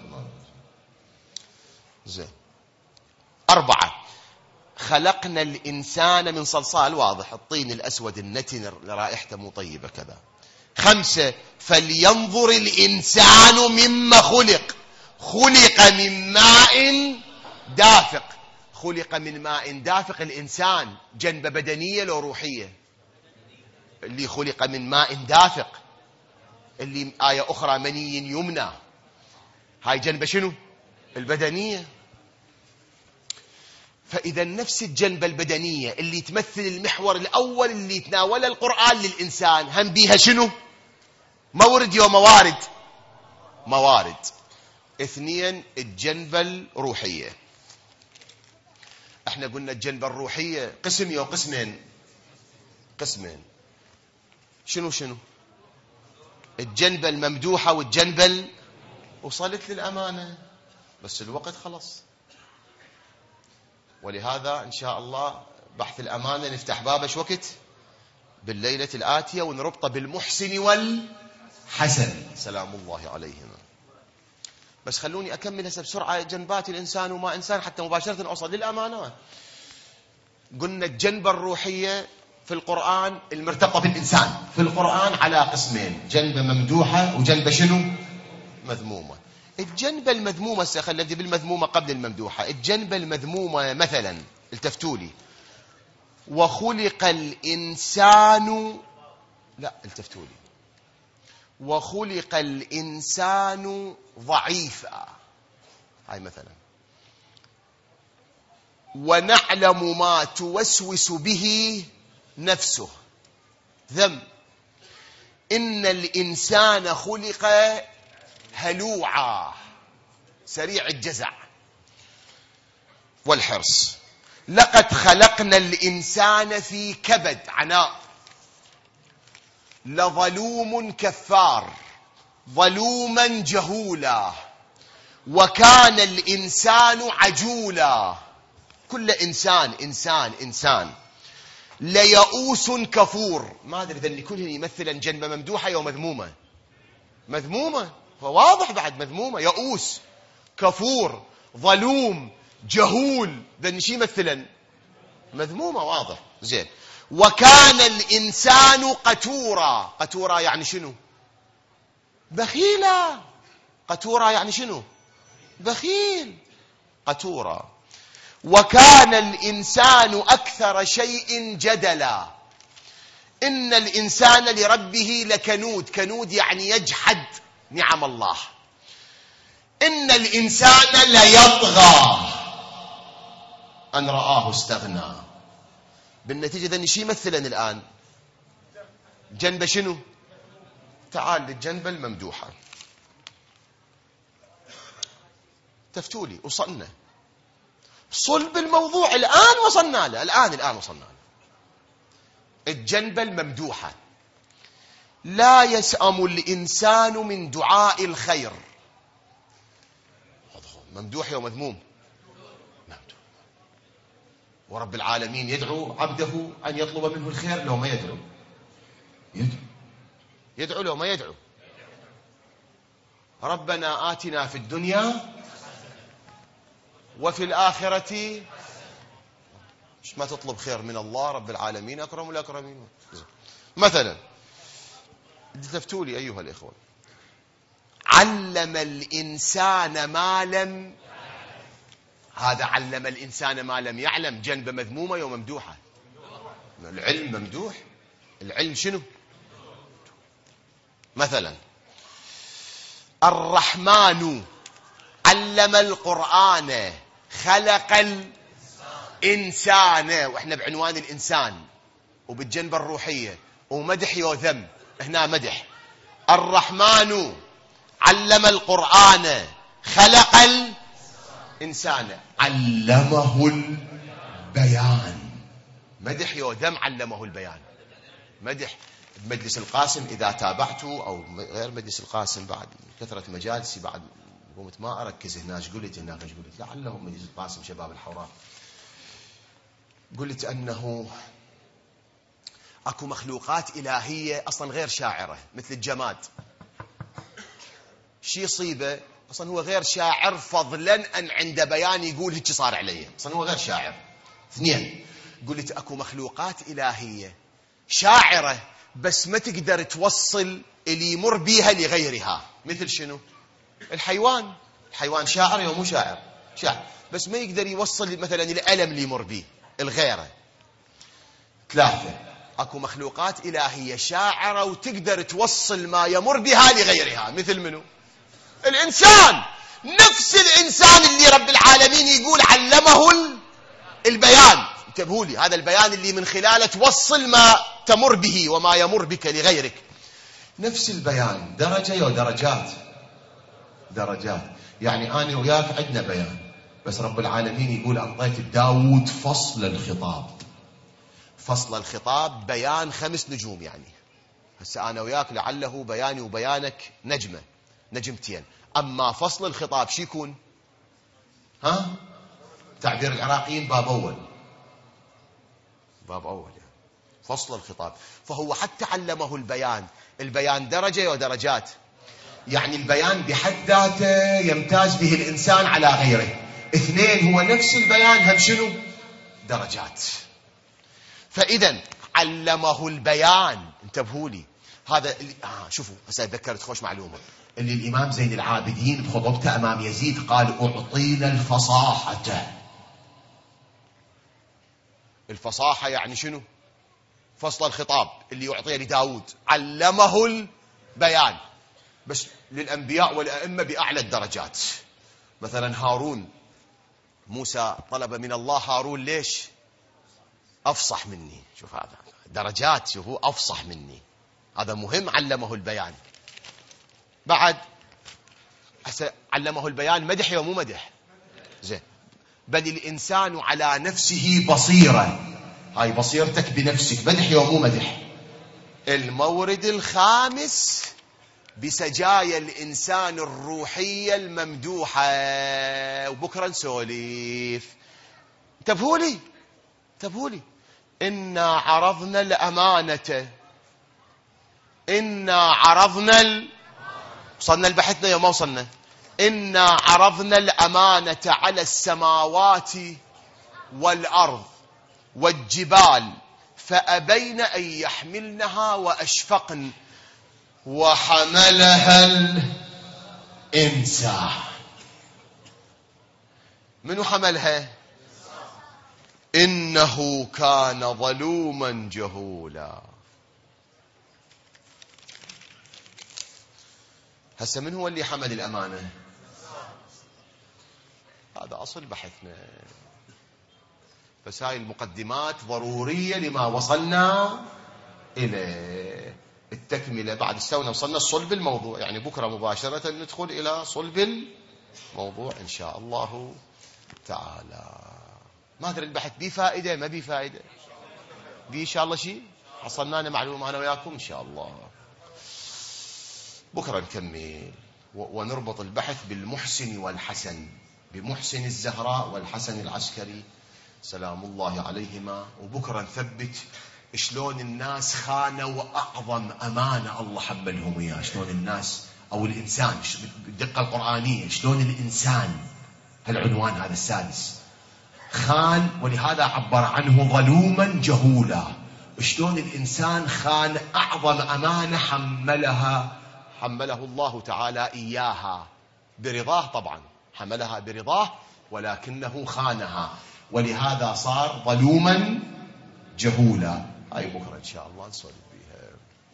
زين. 4 خلقنا الإنسان من صلصال، واضح الطين الأسود النتن رائحته مو طيبة كذا. 5 فلينظر الإنسان مما خلق. خلق من ماء دافق. خلق من ماء دافق. الإنسان جنبة بدنية لو روحية؟ اللي خلق من ماء دافق، اللي آية أخرى مني يمنى. هاي جنبة شنو؟ البدنية. فإذا نفس الجنبة البدنية اللي تمثل المحور الأول اللي تناول القرآن للإنسان هم بيها شنو؟ مورد وموارد. موارد. 2 الجنبة الروحية. احنا قلنا الجنبة الروحية قسم قسمين. شنو؟ الجنبة الممدوحة والجنبة وصلت للأمانة، بس الوقت خلص. ولهذا إن شاء الله بحث الأمانة نفتح بابش وقت بالليلة الآتية ونربطه بالمحسن والحسن سلام الله عليهما. بس خلوني أكمل هسه بسرعة جنبات الإنسان وما إنسان حتى مباشرة أوصل للأمانة. قلنا الجنبة الروحية في القرآن المرتبطة بالإنسان في القرآن على قسمين، جنبة ممدوحة وجنبة شنو؟ مذمومة. الجنبة المذمومة خلينا نبدأ بالمذمومة قبل الممدوحة. الجنبة المذمومة مثلا التفتولي وخلق الإنسان، لا التفتولي وخلق الإنسان ضعيفا. هاي مثلا ونعلم ما توسوس به نفسه. ذم إن الإنسان خلق هلوعا سريع الجزع والحرص. لقد خلقنا الإنسان في كبد عناء. لظلوم كفار ظلوما جهولا وكان الإنسان عجولا. كل إنسان ليئوس كفور. ما أدري إذا كل يمثلا جنبة ممدوحة أو مذمومة. مذمومة، فواضح بعد مذمومة. يئوس، كفور، ظلوم، جهول، ذا شي مثلا مذمومة، واضح. زين. وكان الإنسان قتورا. قتورا يعني شنو؟ بخيلا. قتورا يعني شنو؟ بخيل. قتورا. وكان الإنسان أكثر شيء جدلا. إن الإنسان لربه لكنود. كنود يعني يجحد نعم الله. إن الإنسان ليطغى أن رآه استغنى. بالنتيجة ذا شيء مثلا الآن جنب شنو؟ تعال للجنبة الممدوحة. تفتولي وصلنا صلب الموضوع الآن، وصلنا له الآن وصلنا له. الجنبة الممدوحة. لا يسأم الإنسان من دعاء الخير. ممدوح يا مذموم؟ ممدوح. ورب العالمين يدعو عبده أن يطلب منه الخير لو ما يدعو. يدعو لو ما يدعو. ربنا آتنا في الدنيا وفي الآخرة. مش ما تطلب خير من الله رب العالمين أكرم الأكرمين. مثلا تفتولي أيها الإخوة. علم الإنسان ما لم. هذا علم الإنسان ما لم يعلم جنب مذمومة وممدوحة. العلم ممدوح. العلم شنو؟ مثلا الرحمن علم القرآن خلق الإنسان. وإحنا بعنوان الإنسان وبالجنبة الروحية ومدح وذم. هنا مدح. الرحمن علم القرآن خلق الإنسان علمه البيان. مدح وذم. علمه البيان. مدح. بمجلس القاسم إذا تابعته أو غير مجلس القاسم بعد كثرة مجالسي بعد قمت ما أركز هناك. قلت هناك قلت لعلهم مجلس القاسم شباب الحوراء. قلت أنه أكو مخلوقات إلهية أصلا غير شاعرة مثل الجماد. شي صيبة أصلا هو غير شاعر فضلا أن عند بيان يقول هيك صار علي. أصلا هو غير شاعر. اثنين، قلت أكو مخلوقات إلهية شاعرة بس ما تقدر توصل اللي يمر بيها لغيرها. مثل شنو؟ الحيوان. الحيوان شاعر يا مو شاعر؟ شاعر بس ما يقدر يوصل مثلا الألم اللي يمر به الغيره. ثلاثة، أكو مخلوقات إلهية شاعرة وتقدر توصل ما يمر بها لغيرها. مثل منو؟ الإنسان. نفس الإنسان اللي رب العالمين يقول علمه البيان. انتبهوا لي، هذا البيان اللي من خلاله توصل ما تمر به وما يمر بك لغيرك. نفس البيان درجة يا درجات. درجات. يعني أنا وياك عندنا بيان بس رب العالمين يقول أعطيت داود فصل الخطاب. فصل الخطاب بيان 5 نجوم. يعني هسه أنا وياك لعله بياني وبيانك نجمة نجمتين. أما فصل الخطاب شو يكون؟ ها؟ تعبير العراقيين باب أول. باب أول يعني. فصل الخطاب. فهو حتى علمه البيان. البيان درجة ودرجات. يعني البيان بحد ذاته يمتاز به الإنسان على غيره. اثنين، هو نفس البيان هم شنو؟ درجات. فإذا علمه البيان. انتبهوا لي هذا اللي شوفوا هسه تذكرت خوش معلومة اللي الإمام زين العابدين بخطبته أمام يزيد قال أعطينا الفصاحة. الفصاحة يعني شنو؟ فصل الخطاب اللي يعطيه لداود. علمه البيان بس للأنبياء والأئمة بأعلى الدرجات. مثلا هارون، موسى طلب من الله هارون ليش؟ أفصح مني. شوف هذا درجات. شوفوا أفصح مني، هذا مهم. علمه البيان. بعد علمه البيان مدح يا مو مدح؟ زين. بل الإنسان على نفسه بصيرة. هاي بصيرتك بنفسك مدح يا مو مدح؟ المورد الخامس بسجايا الإنسان الروحية الممدوحة. وبكرة نسولف. انتبهوا لي. إنا عرضنا الأمانة. وصلنا لبحثنا يوم ما وصلنا. إنا عرضنا الأمانة على السماوات والأرض والجبال فأبين أن يحملنها وأشفقن وحملها الإنسان. منو حملها؟ إنه كان ظلوما جهولا. هسه من هو اللي حمل الأمانة؟ هذا أصل بحثنا. بس هاي المقدمات ضرورية لما وصلنا إليه. التكملة بعد استونا وصلنا صلب الموضوع، يعني بكرة مباشرة ندخل إلى صلب الموضوع إن شاء الله تعالى. ما أدري البحث بيه فائدة ما بيه فائدة، بيه إن شاء الله شيء حصلنا لنا معلومة أنا وياكم إن شاء الله. بكرة نكمل ونربط البحث بالمحسن والحسن، بمحسن الزهراء والحسن العسكري سلام الله عليهما. وبكرة نثبت شلون الناس خانوا أعظم أمانة الله حملهم إياه. شلون الناس أو الإنسان بالدقة القرآنية، شلون الإنسان، هالعنوان هذا السادس، خان ولهذا عبر عنه ظلوما جهولا. شلون الإنسان خان أعظم أمانة حمله الله تعالى إياها برضاه. طبعا حملها برضاه ولكنه خانها، ولهذا صار ظلوما جهولا. هاي بكرة إن شاء الله نسولف بيها.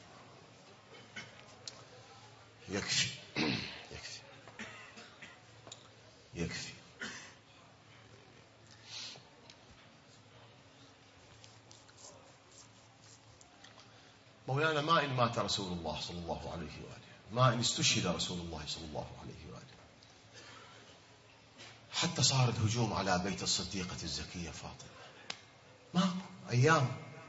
يكفي. مولانا ما إن مات رسول الله صلى الله عليه وآله، ما إن استشهد رسول الله صلى الله عليه وآله، حتى صارت هجوم على بيت الصديقة الزكية فاطمة، ما أيام.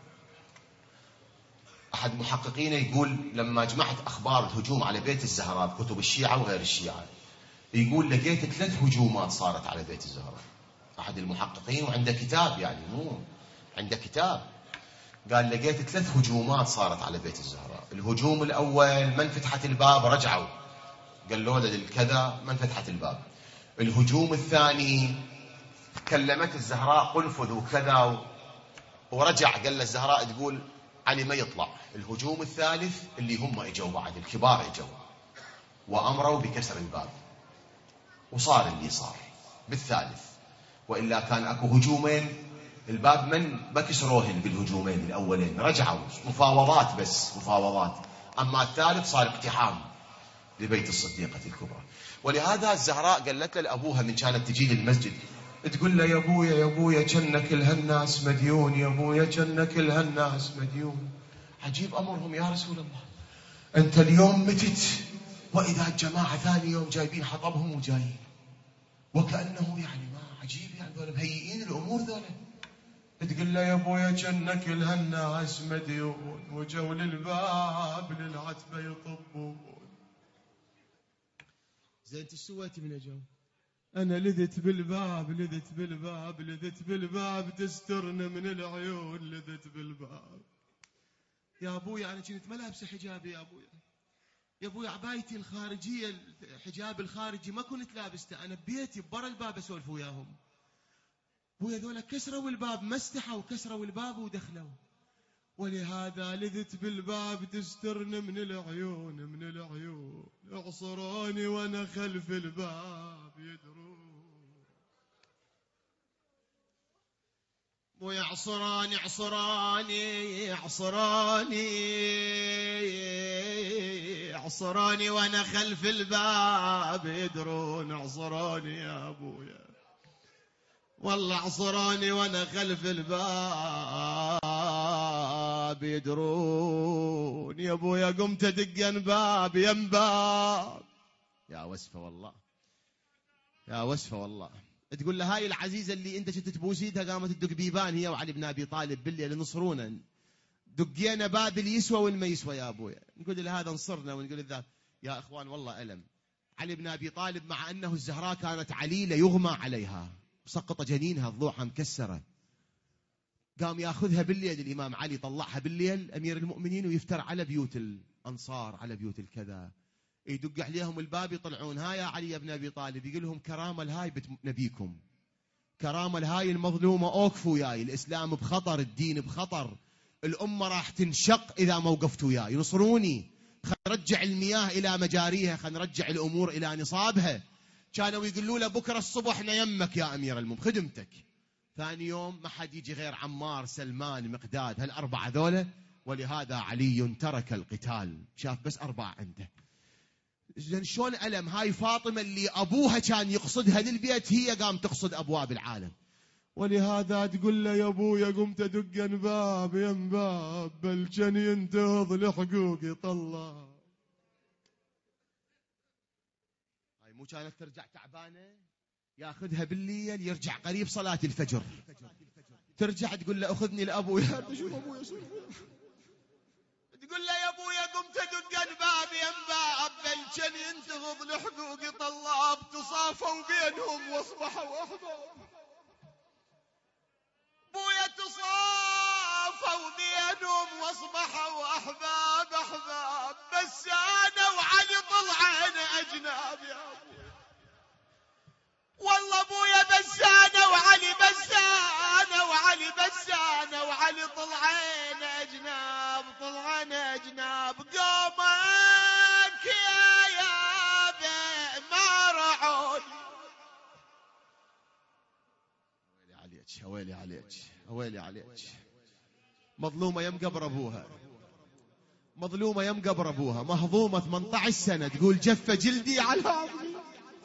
أحد محققين يقول لما جمعت أخبار الهجوم على بيت الزهراء بكتب الشيعة وغير الشيعة، يقول لقيت 3 هجومات صارت على بيت الزهراء. أحد المحققين وعنده كتاب، يعني مو عنده كتاب، قال لقيت 3 هجومات صارت على بيت الزهراء. الهجوم الأول من فتحت الباب رجعوا قالوا له للكذا من فتحت الباب. الهجوم الثاني كلمت الزهراء قنفذ وكذا ورجع قال للزهراء تقول علي ما يطلع. الهجوم الثالث اللي هم اجوا بعد الكبار اجوا وامروا بكسر الباب، وصار اللي صار بالثالث. والا كان اكو هجومين الباب من ما كسروهن بالهجومين الاولين، رجعوا مفاوضات، بس مفاوضات. اما الثالث صار اقتحام لبيت الصديقة الكبرى. ولهذا الزهراء قالت له لأبوها من كانت تجي للمسجد تقول له يا ابويا كنا كل هالناس مديون، يا ابويا كنا كل هالناس مديون. عجيب امرهم يا رسول الله، انت اليوم متت واذا الجماعه ثاني يوم جايبين حطبهم وجايين، وكانه يعني ما عجيب، يعني ذولا مهيئين الامور ذولا. تقول له يا ابويا كنا كل هالناس مديون وجوا للباب للعتبه يطبون. زين انت ايش سويتي من اجوا؟ أنا لذت بالباب تسترنا من العيون، لذت بالباب. يا أبوي أنا كنت ما لابسة حجابي يا أبوي عبايتي الخارجية الحجاب الخارجي ما كنت لابسته، أنا ببيتي برا الباب أسولف وياهم. أبوي هذولا كسروا الباب، ما استحوا كسروا الباب ودخلوا، ولهذا لذت بالباب تسترنا من العيون، اعصروني وأنا خلف الباب يدرون. ويعصراني عصراني وانا خلف الباب يدرون. اعصراني يا ابويا والله اعصراني وانا خلف الباب يدرون. يا ابويا قمت ادق باب ينباب. يا وسفه والله، يا وسفه والله. تقول له هاي العزيزة اللي انت كنت تبوس ايدها قامت تدق بيبان هي وعلي بن ابي طالب بالليل نصرونا. دقينا باب اللي يسوى والما يسوى يا أبويا، نقول له هذا انصرنا ونقول له يا إخوان والله ألم. علي بن أبي طالب مع أنه الزهراء كانت عليلة يغمى عليها، سقط جنينها، ضلوعها مكسرة، قام ياخذها بالليل الإمام علي، طلعها بالليل أمير المؤمنين ويفتر على بيوت الأنصار، على بيوت الكذا، يدق عليهم الباب يطلعون، ها يا علي بن أبي طالب، يقول لهم كرامة الهاي بنت نبيكم، كرامة الهاي المظلومة، أوقفوا وياي، الإسلام بخطر، الدين بخطر، الأمة راح تنشق إذا ما وقفتوا وياي، نصروني، خلينا نرجع المياه إلى مجاريها، خلينا نرجع الأمور إلى نصابها. كانوا يقولوا له بكرة الصبح نيمك يا أمير المؤمنين، خدمتك. ثاني يوم ما حد يجي غير عمار، سلمان، مقداد، هالأربعة ذولا، ولهذا علي ترك القتال، شاف بس أربعة عنده. زين شلون ألم هاي فاطمة اللي أبوها كان يقصدها للبيت، هي قام تقصد أبواب العالم، ولهذا تقول له يا أبويا قمت أدق باب يم باب، بل كان ينتهض لحقوقي طلع. هاي مو كانت ترجع تعبانة، ياخذها بالليل يرجع قريب صلاة الفجر، ترجع تقول له أخذني لأبويا، شوف أبويا تقول له يا أبويا قمت أدق الباب ينباب، بل كان ينتهض لحقوقي طلاب، تصافوا بينهم واصبحوا أحباب. أبويا تصافوا بينهم واصبحوا أحباب أحباب، بس أنا وعلي طلعنا أجناب يا أبويا، والله أبويا بس أنا وعلي، بس أنا وعلي، بس أنا وعلي طلعنا أجناب، طلعنا أجناب. قومك يا أبي ما رعوني. ويلي عليك، ويلي عليك، ويلي عليك. مظلومة يم قبر أبوها، مظلومة يم قبر أبوها، مهضومة 18 سنة، تقول جف جلدي على عظمي،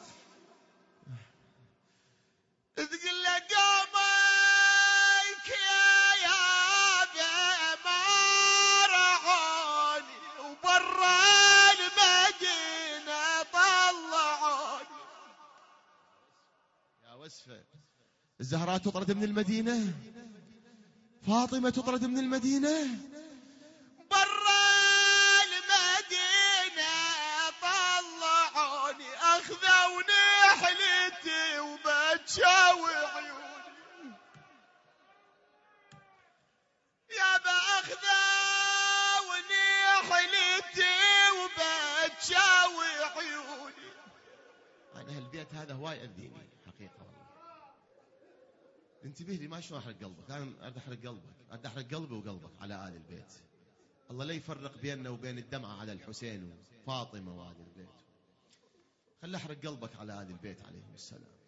تقول له قومك يا أبي ما رعوني، وبرا المدينة طلعوني. يا وسفة، الزهراء تطرد من المدينة، فاطمة تطرد من المدينة، برا المدينة طلعوني، أخذوني حليتي وبتشاوي عيوني، يابا أخذوني حليتي وبتشاوي عيوني. أنا هالبيت هذا هواي أذيني حقيقة والله، انتبه لي ما شلون أحرق قلبك، أنا أريد أحرق قلبك، أريد أحرق قلبي وقلبك على آل البيت. الله لا يفرق بيننا وبين الدمعة على الحسين وفاطمة وآل البيت، خلي أحرق قلبك على آل البيت عليهم السلام.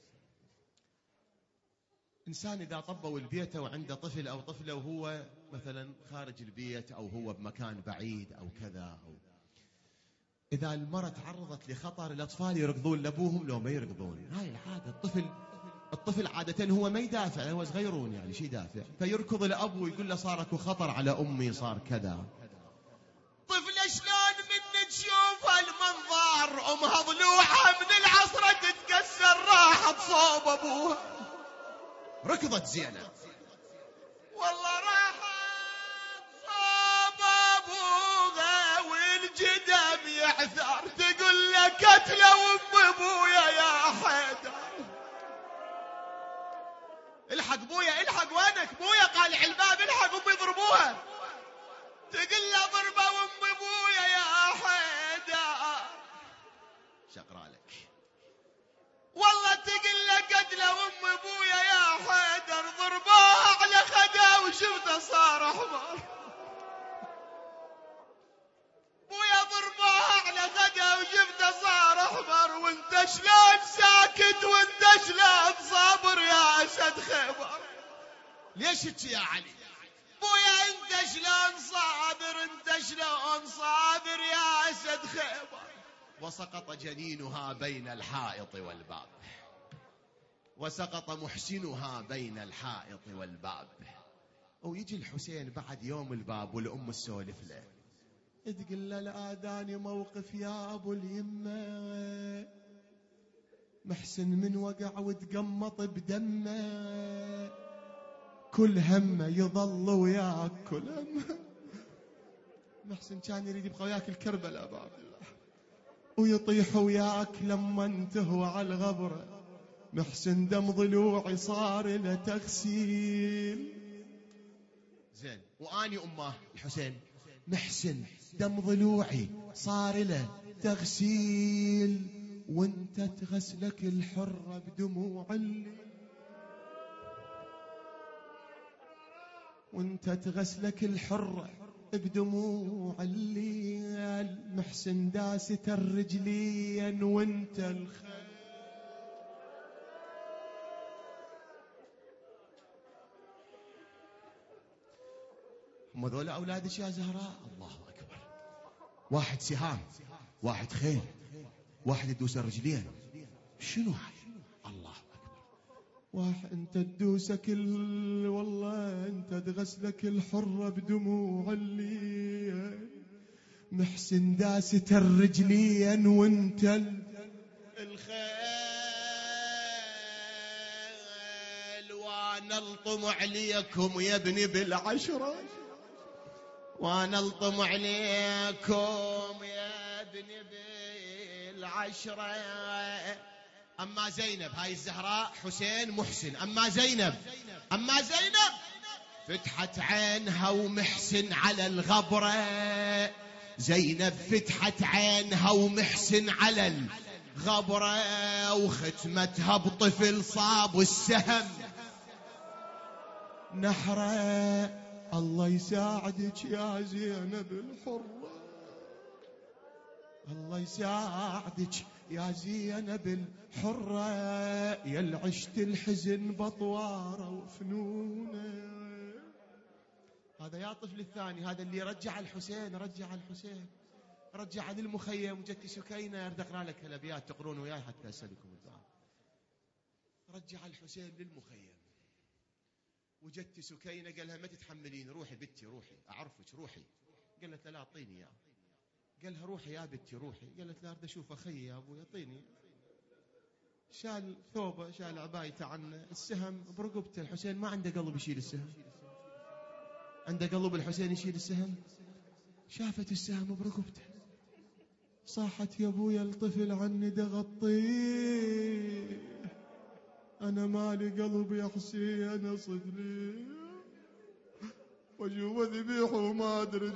إنسان إذا طبوا البيت وعنده طفل أو طفلة وهو مثلا خارج البيت أو هو بمكان بعيد أو كذا، أو إذا المرأة تعرضت لخطر الأطفال يركضون لأبوهم لو ما يركضون، هاي العادة. الطفل عادة هو ما يدافع، هو صغيرون يعني شي يدافع، فيركض الأب ويقول له صار اكو خطر على أمي، صار كذا. طفلة شلون من تشوف المنظر، أمها ضلوعها من العصرة تتكسر، راحت صوب أبوها، ركضت زينب والله راحت صوب أبوها والجدم يعثر، تقول له قتله أم أبويا يا حيدر، الحق بويا الحق، وينك بويا؟ قال الباب الحق أمي ضربوها، تقول له ضربة أم أبويا يا حيدر، شقرا لك والله، تقول له قتله أم أبويا يا حيدر، ضربوها على خدها وشفته صار أحمر، بويا ضربوها على خدها وشفته صار أحمر، وانت شلون ساكت وانت شلون صابر يا أسد خيبر؟ ليش هيك يا علي؟ بويا انت شلون صابر، انت شلون صابر يا أسد خيبر؟ وسقط جنينها بين الحائط والباب، وسقط محسنها بين الحائط والباب. ويجي الحسين بعد يوم الباب والأم تسولف له، تقول له الآذاني موقف يا أبو اليمة، محسن من وقع وتقمط بدمه، كل همه يظل وياك، كل همه محسن كان يريد يبقى وياك الكربلاء أبا عبد الله، ويطيح وياك لما انتهوا على الغبرة. محسن دم ضلوعي صار له تغسيل. زين، واني امه الحسين محسن دم ضلوعي صار له تغسيل، وانت تغسلك الحرة بدموع الليل، وانت تغسلك الحرة بدموع الليل. محسن داسة الرجلين وانت الخيل. هم ذول أولادك يا زهراء؟ الله أكبر. واحد سهام، واحد خيل، واحد يدوس الرجلين. شنو هاي؟ الله أكبر. واحد انت تدوسك والله انت تغسلك الحرة بدموع الليل. محسن داسة الرجلين وانت الخيل. وانا الطمع ليكم يا ابني بالعشرة، وانا الطمع عليكم يا ابني بالعشرة. اما زينب هاي الزهراء حسين محسن، اما زينب فتحت عينها ومحسن على الغبرة. زينب فتحت عينها ومحسن على الغبرة، وختمتها بطفل صاب السهم نحره. الله يساعدك يا زينب الحرة، الله يساعدك يا زينب الحرة، يا عشت الحزن بطواره وفنونه. هذا يا طفل الثاني، هذا اللي رجع الحسين، رجع للمخيم. وجدتي سكينة أريد أقرأ لك الأبيات تقرون وياي حتى أسألكم الدعاء. رجع الحسين للمخيم، وجدت سكينة قال لها ما تتحملين، روحي بنتي روحي أعرفك روحي. قالت لا أعطيني إياه. قال لها روحي يا بنتي روحي. قالت لا أريد أشوف أخي يا أبوي أعطيني. شال ثوبه، شال عبايته عنه، السهم برقبته. الحسين ما عنده قلب يشيل السهم، عنده قلب الحسين يشيل السهم. شافت السهم برقبته، صاحت يا أبويا الطفل عني دغطيه، أنا مالي قلب يا حسين صدري، وأشوف ذبيح وما أدرج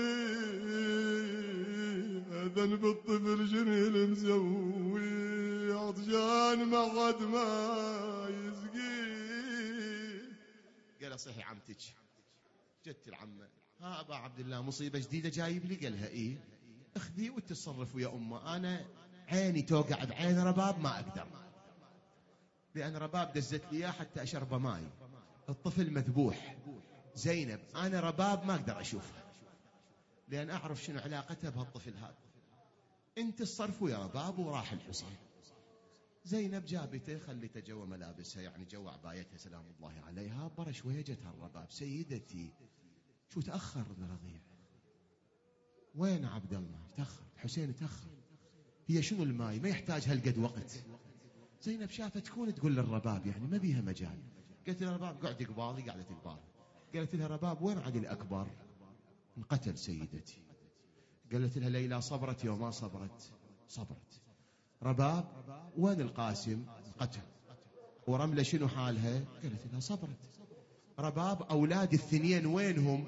بيه، ذنب الطفل شنو اللي مسوي، عطشان ما حد ما يسقيه. قال صحي عمتك. جت العمة، ها أبا عبد الله مصيبة جديدة جايب لي؟ قالها إيه. اخذي وتصرف يا أمه، أنا عيني توقع بعين رباب ما أقدر، لأن رباب دزت لي إياه حتى أشرب ماي، الطفل مذبوح. زينب أنا رباب ما أقدر أشوفها، لأن أعرف شنو علاقتها بهالطفل هذا. أنت تصرفوا يا رباب. وراح الحسين. زينب جابته خليته جوا ملابسها، يعني جوا عبايتها سلام الله عليها. برا شوية جتها الرباب، سيدتي شو تأخر الرضيع؟ وين عبد الله؟ تأخر حسين تأخر. هي شنو الماي ما يحتاج هالقد وقت. زينب شافت تكون تقول للرباب يعني ما بيها مجال. قالت لها رباب قعدي قبالي، قعدت قبالي. قالت لها رباب وين عدي الأكبر؟ انقتل سيدتي. قالت لها ليلى صبرت يوم ما صبرت؟ صبرت. رباب وين القاسم؟ قتل. ورملة شنو حالها؟ قالت لها صبرت. رباب أولاد الاثنين وينهم؟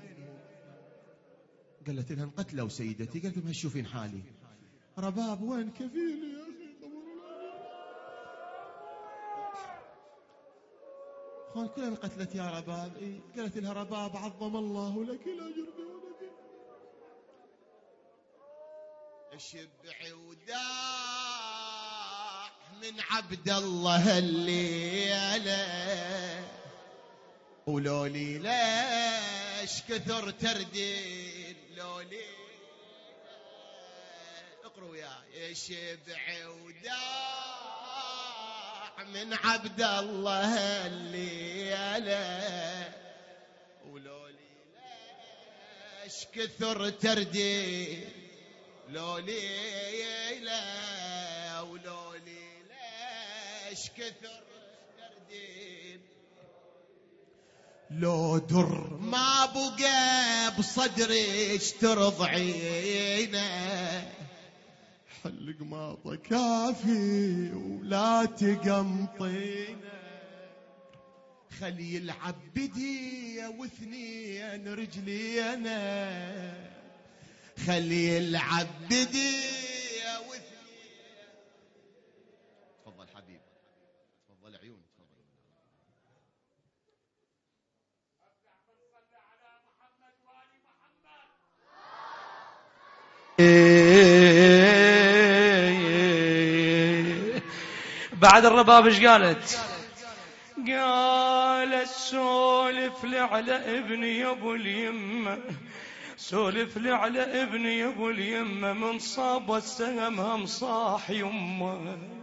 قالت لها انقتلوا سيدتي. قالت لها تشوفين حالي. رباب وين كفيلي يا أخي؟ خان كلها انقتلت يا رباب. إيه؟ قالت لها رباب عظم الله لك الأجر بولدك. الشبع وداع من عبد الله الليلة، ولولي ليش كثر تردين لولي. اقروا يا شبع وداع من عبد الله الليلة، ولولي ليش كثر تردين لولي لا، ولولي ليش كثر تردين لو در ما بقى بصدرك ترضعينا، حلق ماضى كافي ولا تقمطينا، خلي يلعب بدي واثنين رجلينا، خلي يلعب بدي واثنين. تفضل حبيب، تفضل عيون، تفضل. بعد الرباب ايش قالت؟ قالت سولف لي على ابني يا ابو اليمه، سولف لي على ابني يا ابو اليمه، من صاب السهم هم صاح يمه.